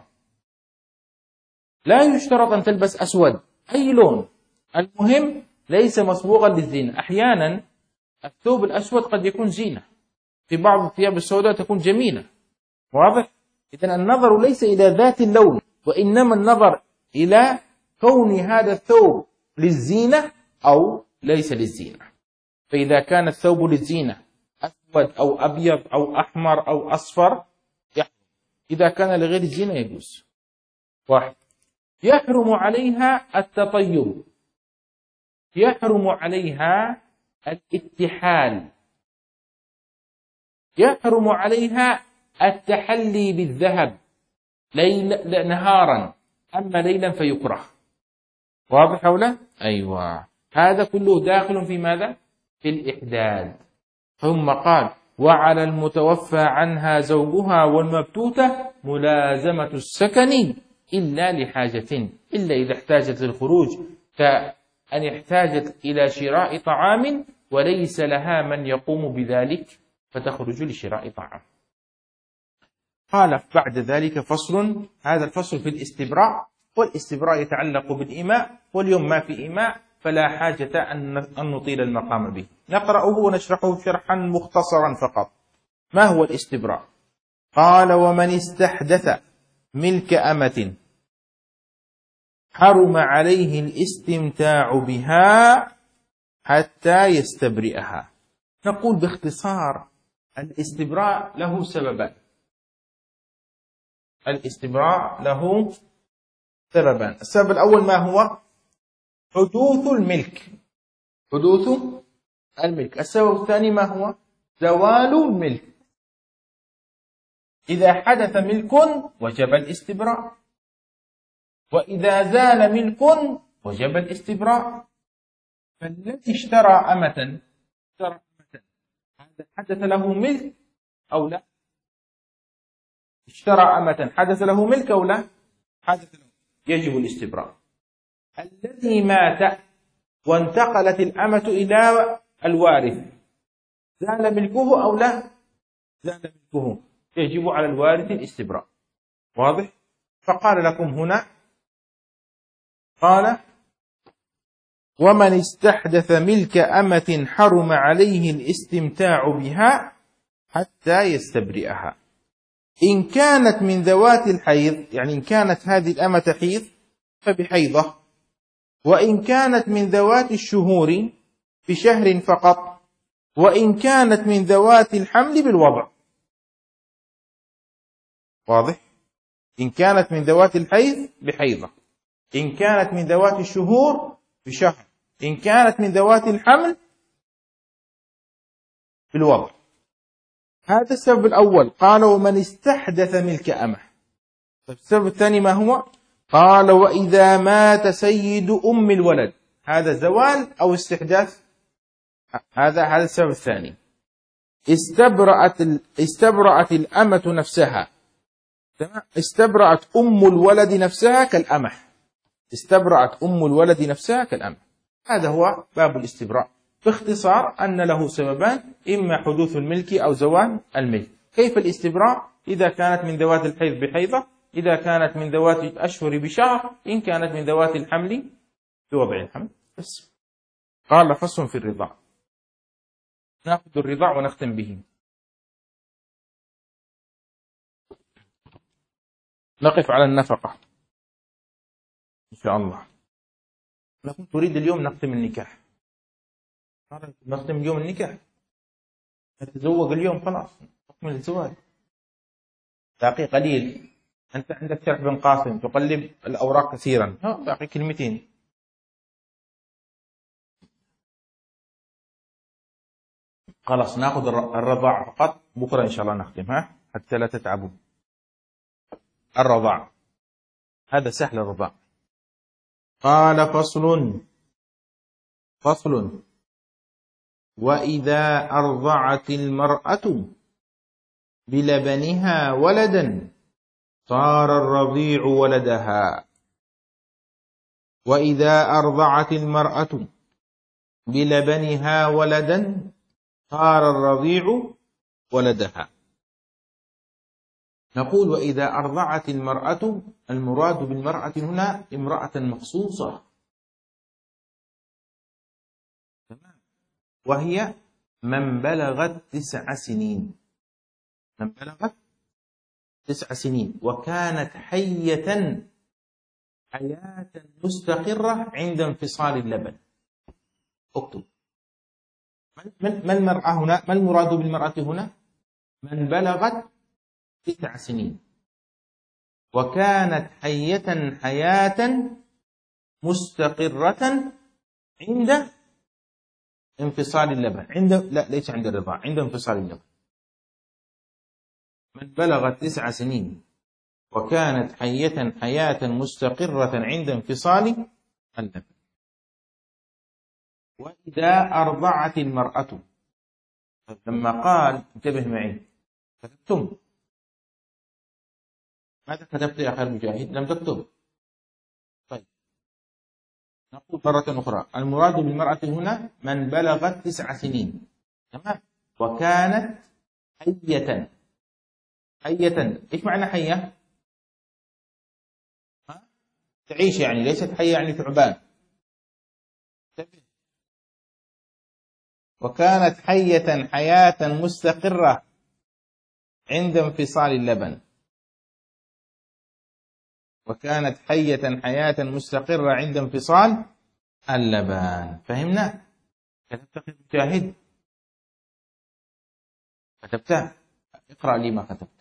لا يشترط أن تلبس أسود، أي لون، المهم ليس مصبوغا للزينة. أحيانا الثوب الأسود قد يكون زينة، في بعض الثياب السوداء تكون جميلة. واضح؟ إذن النظر ليس إلى ذات اللون، وإنما النظر إلى كون هذا الثوب للزينة أو ليس للزينة. فإذا كان الثوب للزينة أسود أو أبيض أو أحمر أو أصفر يحرم. إذا كان لغير الزينة يجوز. واحد، يحرم عليها التطيب، يحرم عليها الاتحال، يحرم عليها التحلي بالذهب نهارا، أما ليلا فيكره. واضح أو لا؟ أيوة، هذا كله داخل في ماذا؟ في الإحداد. ثم قال وعلى المتوفى عنها زوجها والمبتوتة ملازمة السكن إلا لحاجة، إلا إذا احتاجت للخروج، كأن احتاجت إلى شراء طعام وليس لها من يقوم بذلك فتخرج لشراء طعام. قال بعد ذلك فصل، هذا الفصل في الاستبراء، والاستبراء يتعلق بالإيماء، واليوم ما في إيماء فلا حاجة أن نطيل المقام به، نقرأه ونشرحه شرحا مختصرا فقط. ما هو الاستبراء؟ قال ومن استحدث ملك أمة حرم عليه الاستمتاع بها حتى يستبرئها. نقول باختصار الاستبراء له سببان. الاستبراء له سببان. السبب الأول ما هو؟ حدوث الملك، حدوث الملك. السبب الثاني ما هو؟ زوال الملك. إذا حدث ملك وجب الاستبراء، وإذا زال ملك وجب الاستبراء. فالذي اشترى أمة هذا حدث له ملك أو لا؟ اشترى أمة حدث له ملك أو لا؟ حدث له، يجب الاستبراء. الذي مات وانتقلت الأمة إلى الوارث زال ملكه أو لا؟ زال ملكه، يجب على الوارث الاستبراء. واضح؟ فقال لكم هنا، قال ومن استحدث ملك أمة حرم عليه الاستمتاع بها حتى يستبرئها. إن كانت من ذوات الحيض، يعني إن كانت هذه الأمة حيض فبحيضة، وإن كانت من ذوات الشهور بشهر فقط، وإن كانت من ذوات الحمل بالوضع. واضح؟ إن كانت من ذوات الحيض بحيضة، إن كانت من ذوات الشهور بشهر، إن كانت من ذوات الحمل بالوضع. هذا السبب الأول. قال ومن استحدث ملك أمه. السبب الثاني ما هو؟ قال وإذا مات سيد أم الولد. هذا زوال أو استحداث؟ هذا السبب الثاني. استبرأت الأمة نفسها. استبرأت أم الولد نفسها كالأمة. استبرأت أم الولد نفسها كالأمة. هذا هو باب الاستبراء باختصار، أن له سببان: إما حدوث الملك أو زوال الملك. كيف الاستبراء؟ إذا كانت من ذوات الحيض بحيضة، إذا كانت من ذوات الأشهر بشهر، إن كانت من ذوات الحمل بوضع الحمل بس. قال فصل في الرضاع. نأخذ الرضاع ونختم به. نقف على النفقة إن شاء الله. أنا كنت أريد اليوم نختم النكاح. نختم اليوم النكاح، نتزوج اليوم خلاص، نكمل الزواج. باقي قليل. أنت عندك شرح بن قاسم، تقلب الأوراق كثيرا، باقي كلمتين. خلاص نأخذ الرضاع فقط، بكرة إن شاء الله نختم، حتى لا تتعبوا. الرضاع هذا سهل. الرضاع قال فصل وإذا أرضعت المرأة بلبنها ولدا صار الرضيع ولدها. وإذا أرضعت المرأة بلبنها ولدا صار الرضيع ولدها. نقول وإذا أرضعت المرأة، المراد بالمرأة هنا امرأة مخصوصة، وهي من بلغت 9 سنين. من بلغت 9 سنين وكانت حية مستقرة عند انفصال اللبن. اكتب. ما المرأة هنا؟ ما المراد بالمرأة هنا؟ من بلغت 9 سنين وكانت حية مستقرة عند انفصال اللبن. لا، ليس عند الرضاع، عند انفصال اللبن. من بلغت 9 سنين وكانت حية مستقرة عند انفصال اللبن. وإذا أرضعت المرأة، لما قال انتبه معي، كتبتم؟ ماذا كتبت يا أخي المجاهد؟ لم تكتب. طيب نقول مرة أخرى، المراد بالمرأة هنا من بلغت 9 سنين، تمام، وكانت حية. إيش معنى حية؟ تعيش يعني، ليست حية يعني ثعبان. وكانت حية مستقرة عند انفصال اللبن. وكانت حية مستقرة عند انفصال اللبن. فهمنا؟ كتبت مجاهد؟ كتبته؟ اقرأ لي ما كتبت.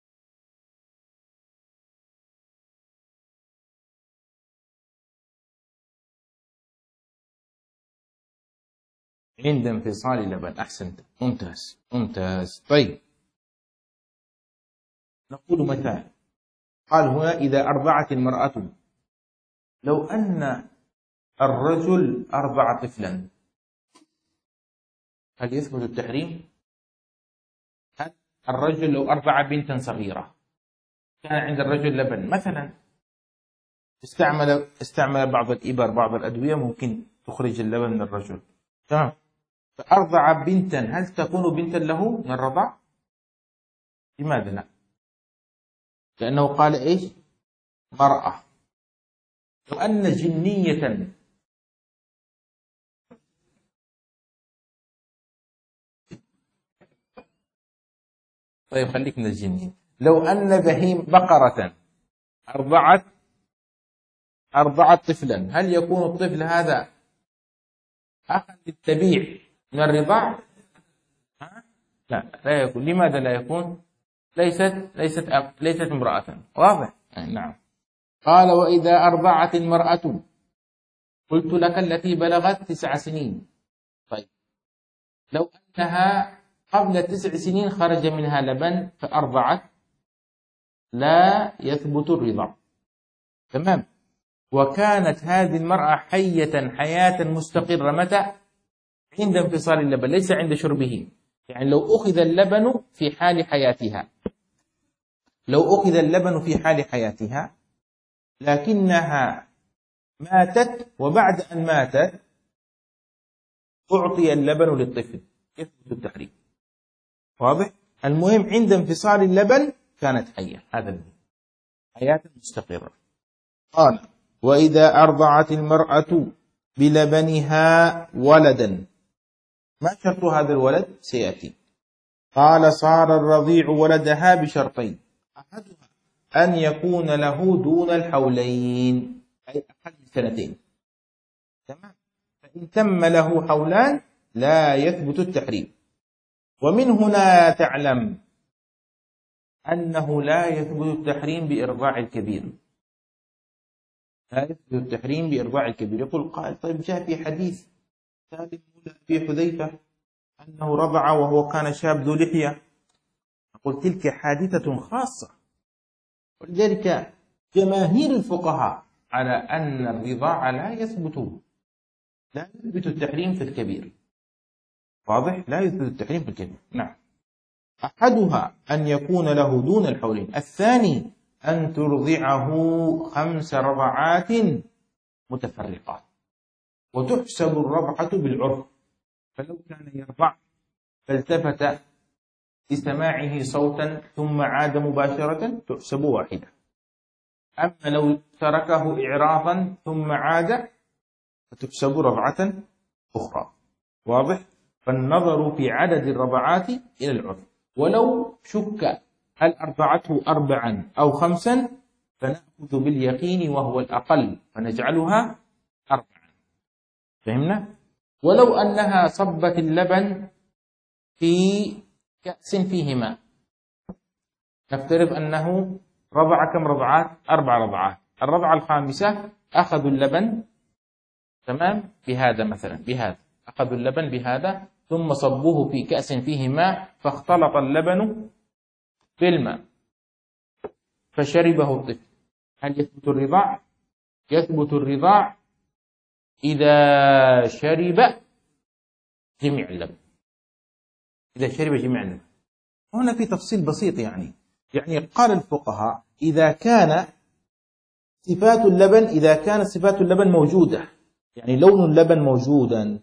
عند انفصال اللبن. أحسنت، ممتاز. طيب نقول متى؟ قال هنا إذا أرضعت المرأة. لو أن الرجل أرضع طفلا، هل يثبت التحريم؟ الرجل لو أرضع بنتا صغيرة، كان عند الرجل لبن مثلا، استعمل بعض الإبر، بعض الأدوية ممكن تخرج اللبن من الرجل، تمام، فأرضع بنتا، هل تكون بنتا له من الرضاع؟ لماذا لا؟ لأنه قال إيش؟ مرأة. لو أن جنية، طيب خليك من الجنية، لو أن بقرة أرضعت طفلا، هل يكون الطفل هذا أخذ التبيع من الرضاع؟ لا يكون. لماذا لا يكون؟ ليست امرأة. واضح؟ نعم. قال وإذا أرضعت المرأة، قلت لك التي بلغت 9 سنين. طيب لو أنها قبل 9 سنين خرج منها لبن فأرضعت، لا يثبت الرضاع. تمام. وكانت هذه المرأة حية حياة مستقرة متى؟ عند انفصال اللبن، ليس عند شربه. يعني لو أخذ اللبن في حال حياتها، لو أخذ اللبن في حال حياتها لكنها ماتت، وبعد أن ماتت أعطي اللبن للطفل، يثبت التحريم. واضح؟ المهم عند انفصال اللبن كانت حية، هذا المهم، حياة مستقرة. قال وإذا أرضعت المرأة بلبنها ولدا، ما شرط هذا الولد؟ سيأتي. قال صار الرضيع ولدها بشرطين، أحدها أن يكون له دون الحولين، أي أقل من 2 سنين. تمام. فإن تم له حولان لا يثبت التحريم. ومن هنا تعلم أنه لا يثبت التحريم بإرضاع الكبير، لا يثبت التحريم بإرضاع الكبير. يقول قائل طيب جاء في حديث ثابت في حذيفة أنه رضع وهو كان شاب ذو لحية. أقول تلك حادثة خاصة، ولذلك جماهير الفقهاء على أن الرضاع لا يثبت التحريم في الكبير. واضح؟ لا يثبت التحريم في الكبير. نعم. أحدها أن يكون له دون الحولين، الثاني أن ترضعه 5 رضعات متفرقات، وتحسب الرضعة بالعرف. فلو كان يرضع فالتفت لسماعه صوتا ثم عاد مباشرة تحسب واحدة. أما لو تركه إعراضا ثم عاد فتحسب رضعة أخرى. واضح؟ فالنظر في عدد الرضعات إلى العرف. ولو شك هل أرضعته 4 أو 5 فنأخذ باليقين وهو الأقل فنجعلها 4. فهمنا؟ ولو أنها صبت اللبن في كأس فيه ماء، نفترض أنه رضع كم رضعات؟ 4 رضعات. الرضعة الخامسة أخذوا اللبن، تمام، بهذا مثلا، بهذا أخذوا اللبن بهذا ثم صبوه في كأس فيه ماء فاختلط اللبن بالماء فشربه الطفل. هل يثبت الرضاع؟ يثبت الرضاع إذا شرب جميع اللبن، إذا شرب جميع اللبن. هنا في تفصيل بسيط، يعني قال الفقهاء إذا كان صفات اللبن موجودة، يعني لون اللبن موجودا،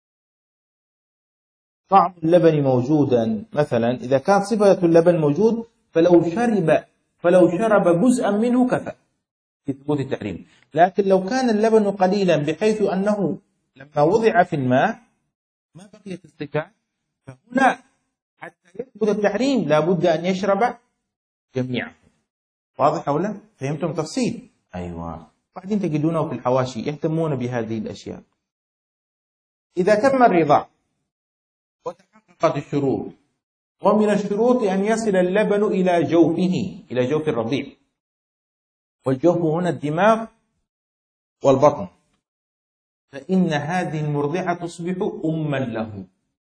طعم اللبن موجودا، مثلا إذا كانت صفة اللبن موجود فلو شرب جزءا منه كفى في ثبوت التحريم. لكن لو كان اللبن قليلا بحيث أنه لما وضع في الماء ما بقيت الصفات، فهنا حتى يثبت التحريم لابد أن يشرب جميعا. واضح أو لا؟ فهمتم تفصيل؟ أيوة. بعدين تجدونه في الحواشي يهتمون بهذه الأشياء. إذا تم الرضاع وتحققت الشروط، ومن الشروط أن يصل اللبن إلى جوفه، إلى جوف الرضيع، والجوف هنا الدماغ والبطن، فإن هذه المرضعة تصبح أما له،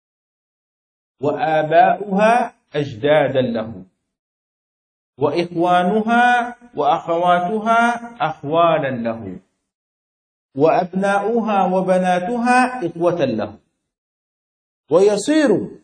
وآباؤها أجدادا له، وإخوانها وأخواتها أخوالا له، وأبناؤها وبناتها إخوة له، ويصير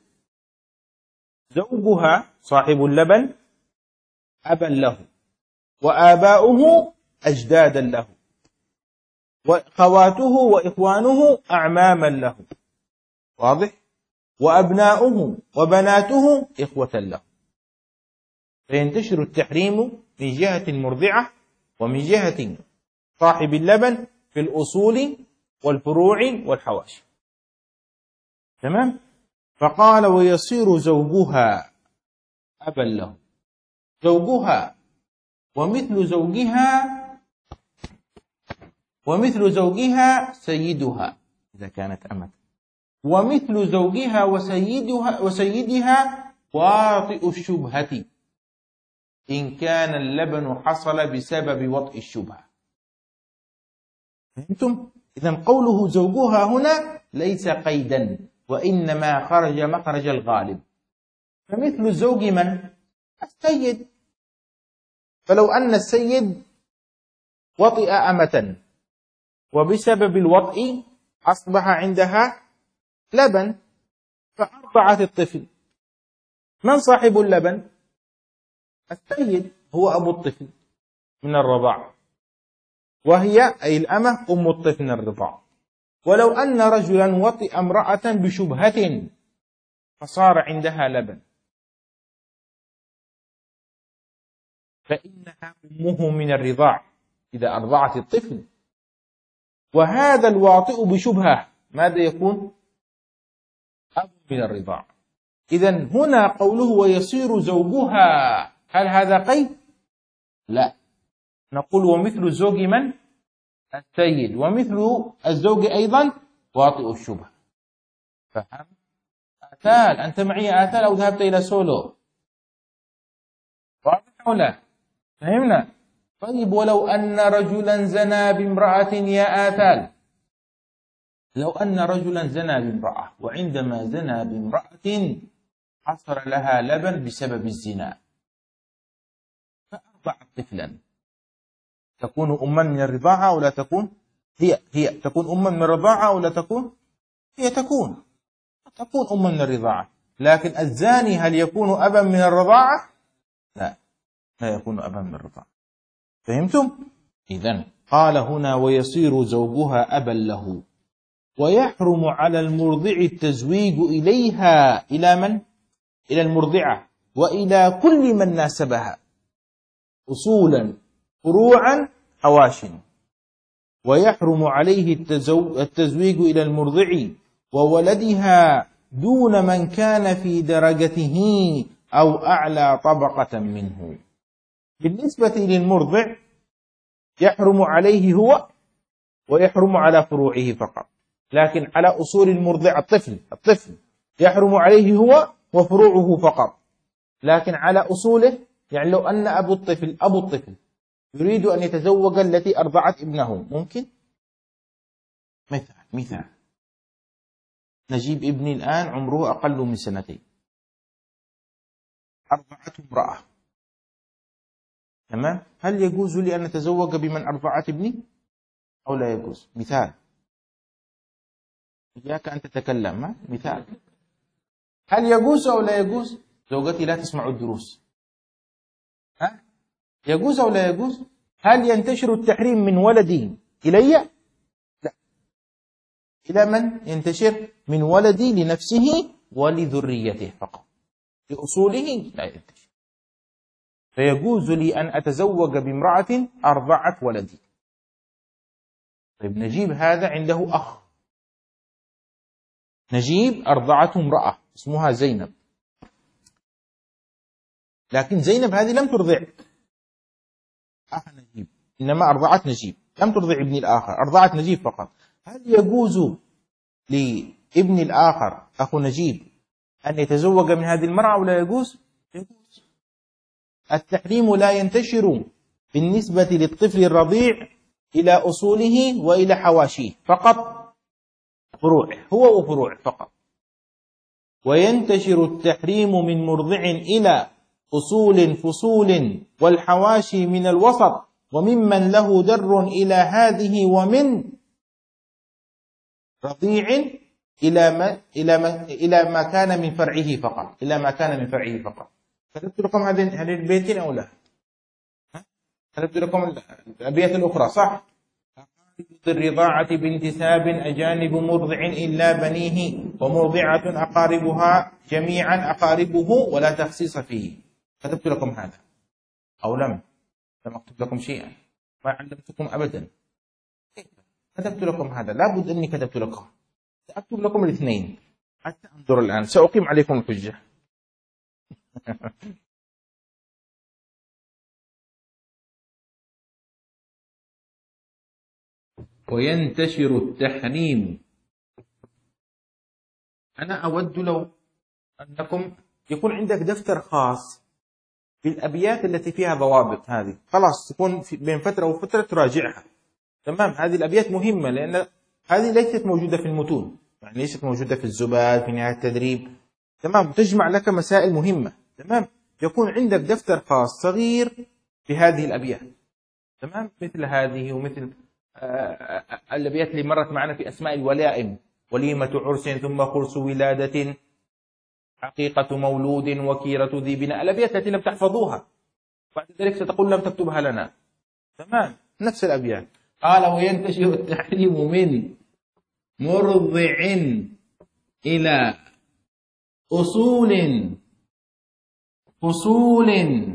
زوجها صاحب اللبن أبا له، وآباؤه أجدادا له، وأخواته وإخوانه أعماما له. واضح؟ وأبناؤه وبناته إخوة له. فينتشر التحريم من جهة المرضعة ومن جهة صاحب اللبن في الأصول والفروع والحواشي. تمام؟ فقال ويصير زوجها أبا له، زوجها ومثل زوجها سيدها إذا كانت أمة، ومثل زوجها وسيدها واطئ الشبهة إن كان اللبن حصل بسبب وطئ الشبهة. فهمتم؟ إذن قوله زوجها هنا ليس قيدا، وإنما خرج مخرج الغالب. فمثل الزوج من؟ السيد. فلو أن السيد وطئ أمة وبسبب الوطئ أصبح عندها لبن فأرضعت الطفل، من صاحب اللبن؟ السيد، هو أبو الطفل من الرضاع، وهي أي الأمة أم الطفل من الرضاع. ولو أن رجلا وطئ امرأة بشبهة فصار عندها لبن، فإنها أمه من الرضاع إذا أرضعت الطفل. وهذا الواطئ بشبهة ماذا يكون؟ أب من الرضاع. إذن هنا قوله ويصير زوجها، هل هذا قيد؟ لا، نقول ومثل الزوج من؟ السيد، ومثل الزوج أيضا واطئ الشبهة. فهم؟ آتال، أنت معي آتال أو ذهبت إلى سولو؟ واضح ولا؟ فهمنا؟ طيب ولو أن رجلا زنى بامرأة يا آتال، لو أن رجلا زنى بامرأة، وعندما زنى بامرأة حصل لها لبن بسبب الزنا فأرضعت طفلا، تكون أما من الرضاعة أو لا تكون؟ هي تكون أما من الرضاعة أو لا تكون؟ هي تكون أما من الرضاعة. لكن الزاني هل يكون أبا من الرضاعة؟ لا يكون أبا من الرضاعة. فهمتم؟ إذن قال هنا ويصير زوجها أبا له، ويحرم على المرضع التزويج إليها. إلى من؟ إلى المرضعة وإلى كل من ناسبها، أصولا فروعا حواشٍ. ويحرم عليه التزويج إلى المرضع وولدها دون من كان في درجته أو أعلى طبقة منه. بالنسبة للمرضع يحرم عليه هو ويحرم على فروعه فقط، لكن على أصول المرضع الطفل يحرم عليه هو وفروعه فقط، لكن على أصوله يعني لو أن أبو الطفل يريد أن يتزوج التي أرضعت ابنه ممكن؟ مثال نجيب ابني الآن عمره أقل من 2 أرضعته امرأة، تمام؟ هل يجوز لي أن أتزوج بمن أرضعت ابني أو لا يجوز؟ مثال، إياك أن تتكلم، مثال، هل يجوز أو لا يجوز؟ زوجتي لا تسمع الدروس، يجوز أو لا يجوز؟ هل ينتشر التحريم من ولدي إلي؟ لا. إلى من ينتشر؟ من ولدي لنفسه ولذريته فقط، لأصوله لا ينتشر. فيجوز لي أن أتزوج بامرأة أرضعت ولدي. طيب نجيب هذا عنده أخ، نجيب أرضعته امرأة اسمها زينب، لكن زينب هذه لم ترضع أخ نجيب، إنما أرضعت نجيب، لم ترضع ابن الآخر، أرضعت نجيب فقط. هل يجوز لابن الآخر أخو نجيب أن يتزوج من هذه المرأة أو لا يجوز؟ يجوز. التحريم لا ينتشر بالنسبة للطفل الرضيع إلى أصوله وإلى حواشيه فقط، فروعه هو وفروعه فقط، وينتشر التحريم من مرضع إلى أصول فصول والحواشي من الوسط وممن له در إلى هذه، ومن رضيع إلى ما كان من فرعه فقط، إلى ما كان من فرعه فقط. كتبت لكم هذه البيتين أو لا؟ كتبت لكم الأبيات الأخرى صح؟ الرضاعة بانتساب أجانب مرضع إلا بنيه، ومرضعة أقاربها جميعا أقاربه ولا تخصيص فيه. كتبت لكم هذا أو لم أكتب لكم شيئا؟ ما علمتكم أبدا، كتبت لكم هذا، لابد أني كتبت لكم، سأكتب لكم الاثنين حتى أنظر الآن، سأقيم عليكم الحجة. وينتشر التحريم. أنا أود لو أنكم يكون عندك دفتر خاص في الأبيات التي فيها ضوابط، هذه خلاص تكون بين فترة وفترة تراجعها. تمام. هذه الأبيات مهمة لأن هذه ليست موجودة في المتون، يعني ليست موجودة في الزباد في نهاية التدريب. تمام. تجمع لك مسائل مهمة. تمام. يكون عندك دفتر خاص صغير بهذه الأبيات. تمام. مثل هذه ومثل الأبيات اللي مرت معنا في أسماء الولائم: وليمة عرس ثم خرس ولادة، حقيقة مولود، وكيرة ذي بناء. الأبيات التي لم تحفظوها بعد ذلك ستقول لم تكتبها لنا. تمام. نفس الأبيات. قال: وينتشر التحريم من مرضع إلى أصول فصول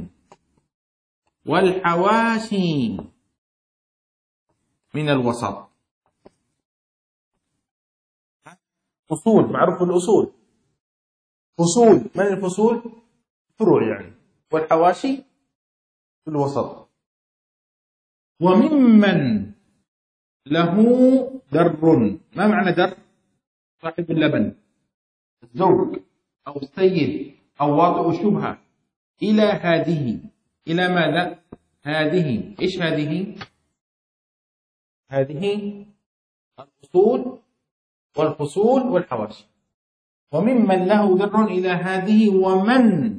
والحواشي من الوسط. فصول معروف الأصول، فصول من الفصول؟ فروع يعني، والحواشي في الوسط. وممن له در. ما معنى در؟ صاحب اللبن، الزوج أو السيد أو واطئ الشبهة. إلى هذه، إلى ماذا؟ هذه. إيش هذه؟ هذه الأصول والفصول والحواشي. وممن له در إلى هذه ومن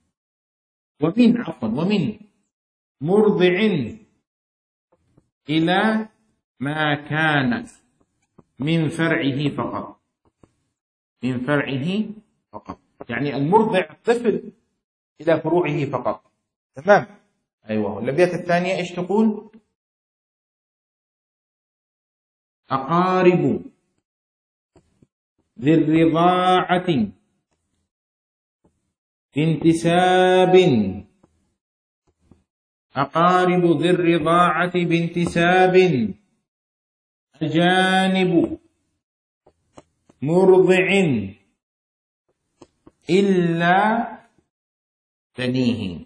مرضع إلى ما كان من فرعه فقط. من فرعه فقط، يعني المرضع الطفل إلى فروعه فقط. تمام. أيوة. الأبيات الثانية إيش تقول؟ أقارب ذي الرضاعة بانتساب، أقارب ذي الرضاعة بانتساب، أجانب مرضع إلا بنيه.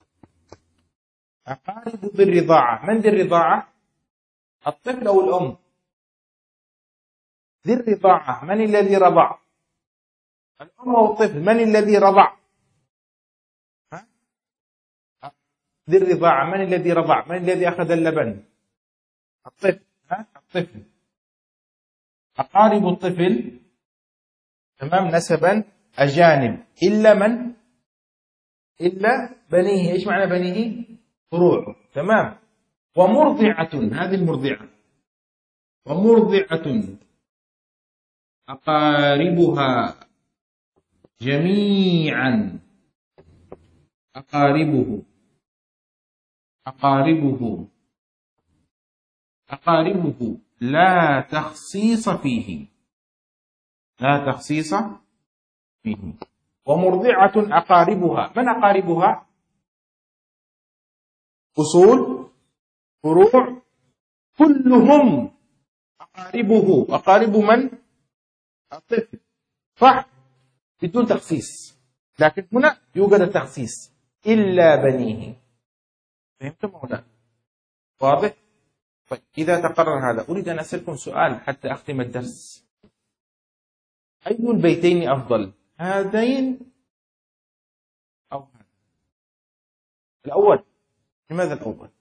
أقارب ذي الرضاعة. من ذي الرضاعة؟ الطفل أو الأم. ذي الرضاعة من الذي رضع؟ الأم أو الطفل؟ من الذي رضع؟ ذي الرضاعة من الذي رضع؟ من الذي أخذ اللبن؟ الطفل. الطفل. أقارب الطفل. تمام. نسبا أجانب إلا من؟ إلا بنيه. إيش معنى بنيه؟ فروع. تمام. ومرضعة، هذه المرضعة. ومرضعة أقاربها جميعا. أقاربه لا تخصيص فيه. ومرضعة أقاربها. من أقاربها؟ أصول، فروع، كلهم أقاربه. أقارب من؟ الطفل. صح؟ بدون تخصيص. لكن هنا يوجد التخصيص: إلا بنيه. فهمتم هنا؟ واضح؟ طيب إذا تقرر هذا أريد أن أسألكم سؤال حتى أختم الدرس. أي البيتين أفضل؟ هذين أو هذا؟ الأول. لماذا الأول؟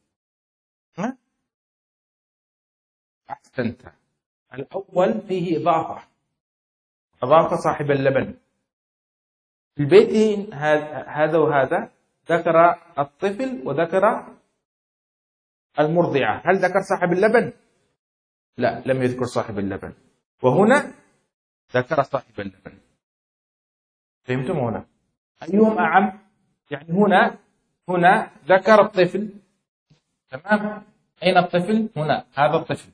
أحسنت. الأول فيه إضافة صاحب اللبن. في البيتين هذا وهذا ذكر الطفل وذكر المرضعة. هل ذكر صاحب اللبن؟ لا، لم يذكر صاحب اللبن. وهنا ذكر صاحب اللبن. فهمتم هنا؟ أيهم أعم؟ يعني هنا ذكر الطفل. تمام. أين الطفل؟ هنا، هذا الطفل.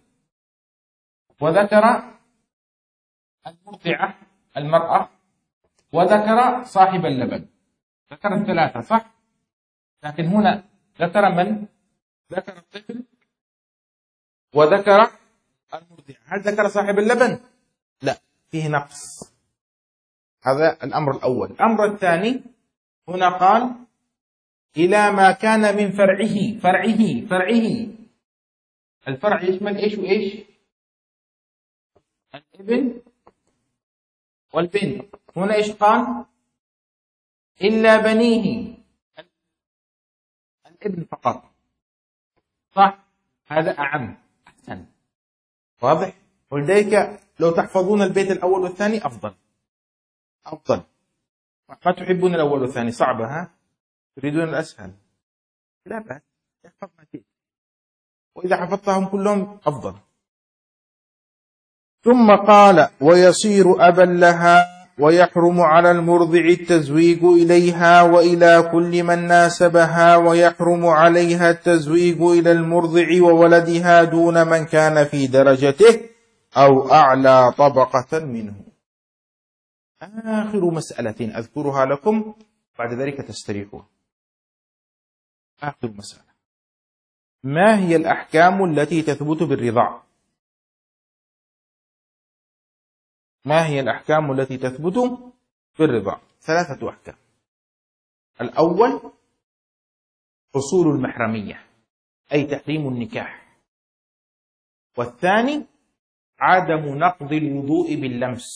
وذكر المرضعة المرأة، وذكر صاحب اللبن. ذكر الثلاثة صح؟ لكن هنا ذكر من؟ ذكر الطفل وذكر المرضعة. هل ذكر صاحب اللبن؟ لا، فيه نقص. هذا الأمر الأول. الأمر الثاني هنا قال: إلى ما كان من فرعه. الفرع يشمل إيش وإيش؟ الابن والبنت. هنا إيش قال؟ إلا بنيه. ابن فقط. صح؟ هذا أعم أحسن. واضح؟ ولذلك لو تحفظون البيت الأول والثاني أفضل. أفضل. ما تحبون الأول والثاني صعبة، ها؟ تريدون الأسهل. لا بأس، احفظ ما شئت، وإذا حفظتهم كلهم أفضل. ثم قال: ويصير أبا لها، ويحرم على المرضع التزويج إليها وإلى كل من ناسبها، ويحرم عليها التزويج إلى المرضع وولدها دون من كان في درجته أو أعلى طبقة منه. آخر مسألة أذكرها لكم، بعد ذلك تستريحون. آخر مسألة: ما هي الأحكام التي تثبت بالرضاع؟ ما هي الأحكام التي تثبت بالرضاع؟ 3 أحكام. الأول حصول المحرمية، أي تحريم النكاح. والثاني عدم نقض الوضوء باللمس،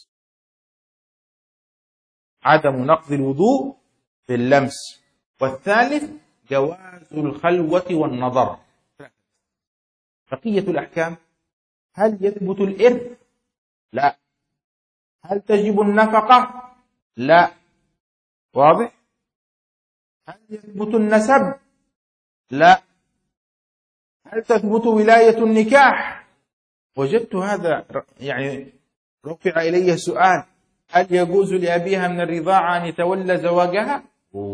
عدم نقض الوضوء باللمس. والثالث جواز الخلوة والنظر. بقية الأحكام: هل يثبت الإرث؟ لا. هل تجب النفقة؟ لا. واضح؟ هل يثبت النسب؟ لا. هل تثبت ولاية النكاح؟ وجدت هذا يعني رفع إلي سؤال: هل يجوز لأبيها من الرضاعة أن يتولى زواجها؟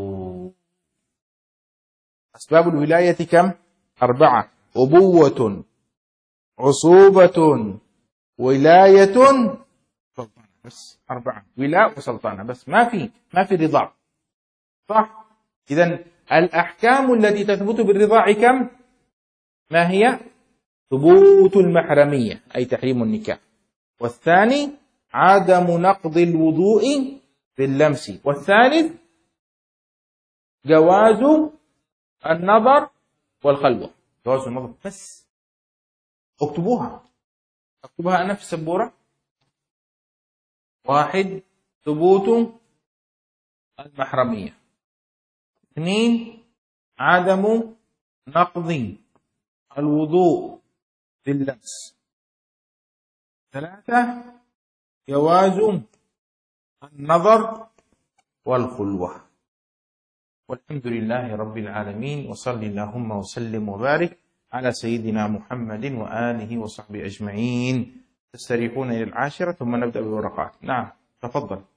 أسباب الولاية كم؟ 4: أبوة، عصوبة، ولاية، سلطنة. بس 4: ولاء وسلطنة، بس ما في رضاع. صح؟ إذن الأحكام التي تثبت بالرضاع كم؟ ما هي؟ ثبوت المحرمية، أي تحريم النكاح. والثاني عدم نقض الوضوء باللمس. والثالث جواز النظر والخلوة. جواز النظر بس. اكتبوها أنا في السبورة. 1: ثبوت المحرمية. 2: عدم نقض الوضوء باللمس. 3: جواز النظر والخلوة. والحمد لله رب العالمين، وصل اللهم وسلم وبارك على سيدنا محمد وآله وصحبه أجمعين. تستريحون إلى 10 ثم نبدأ بالورقات. نعم، تفضل.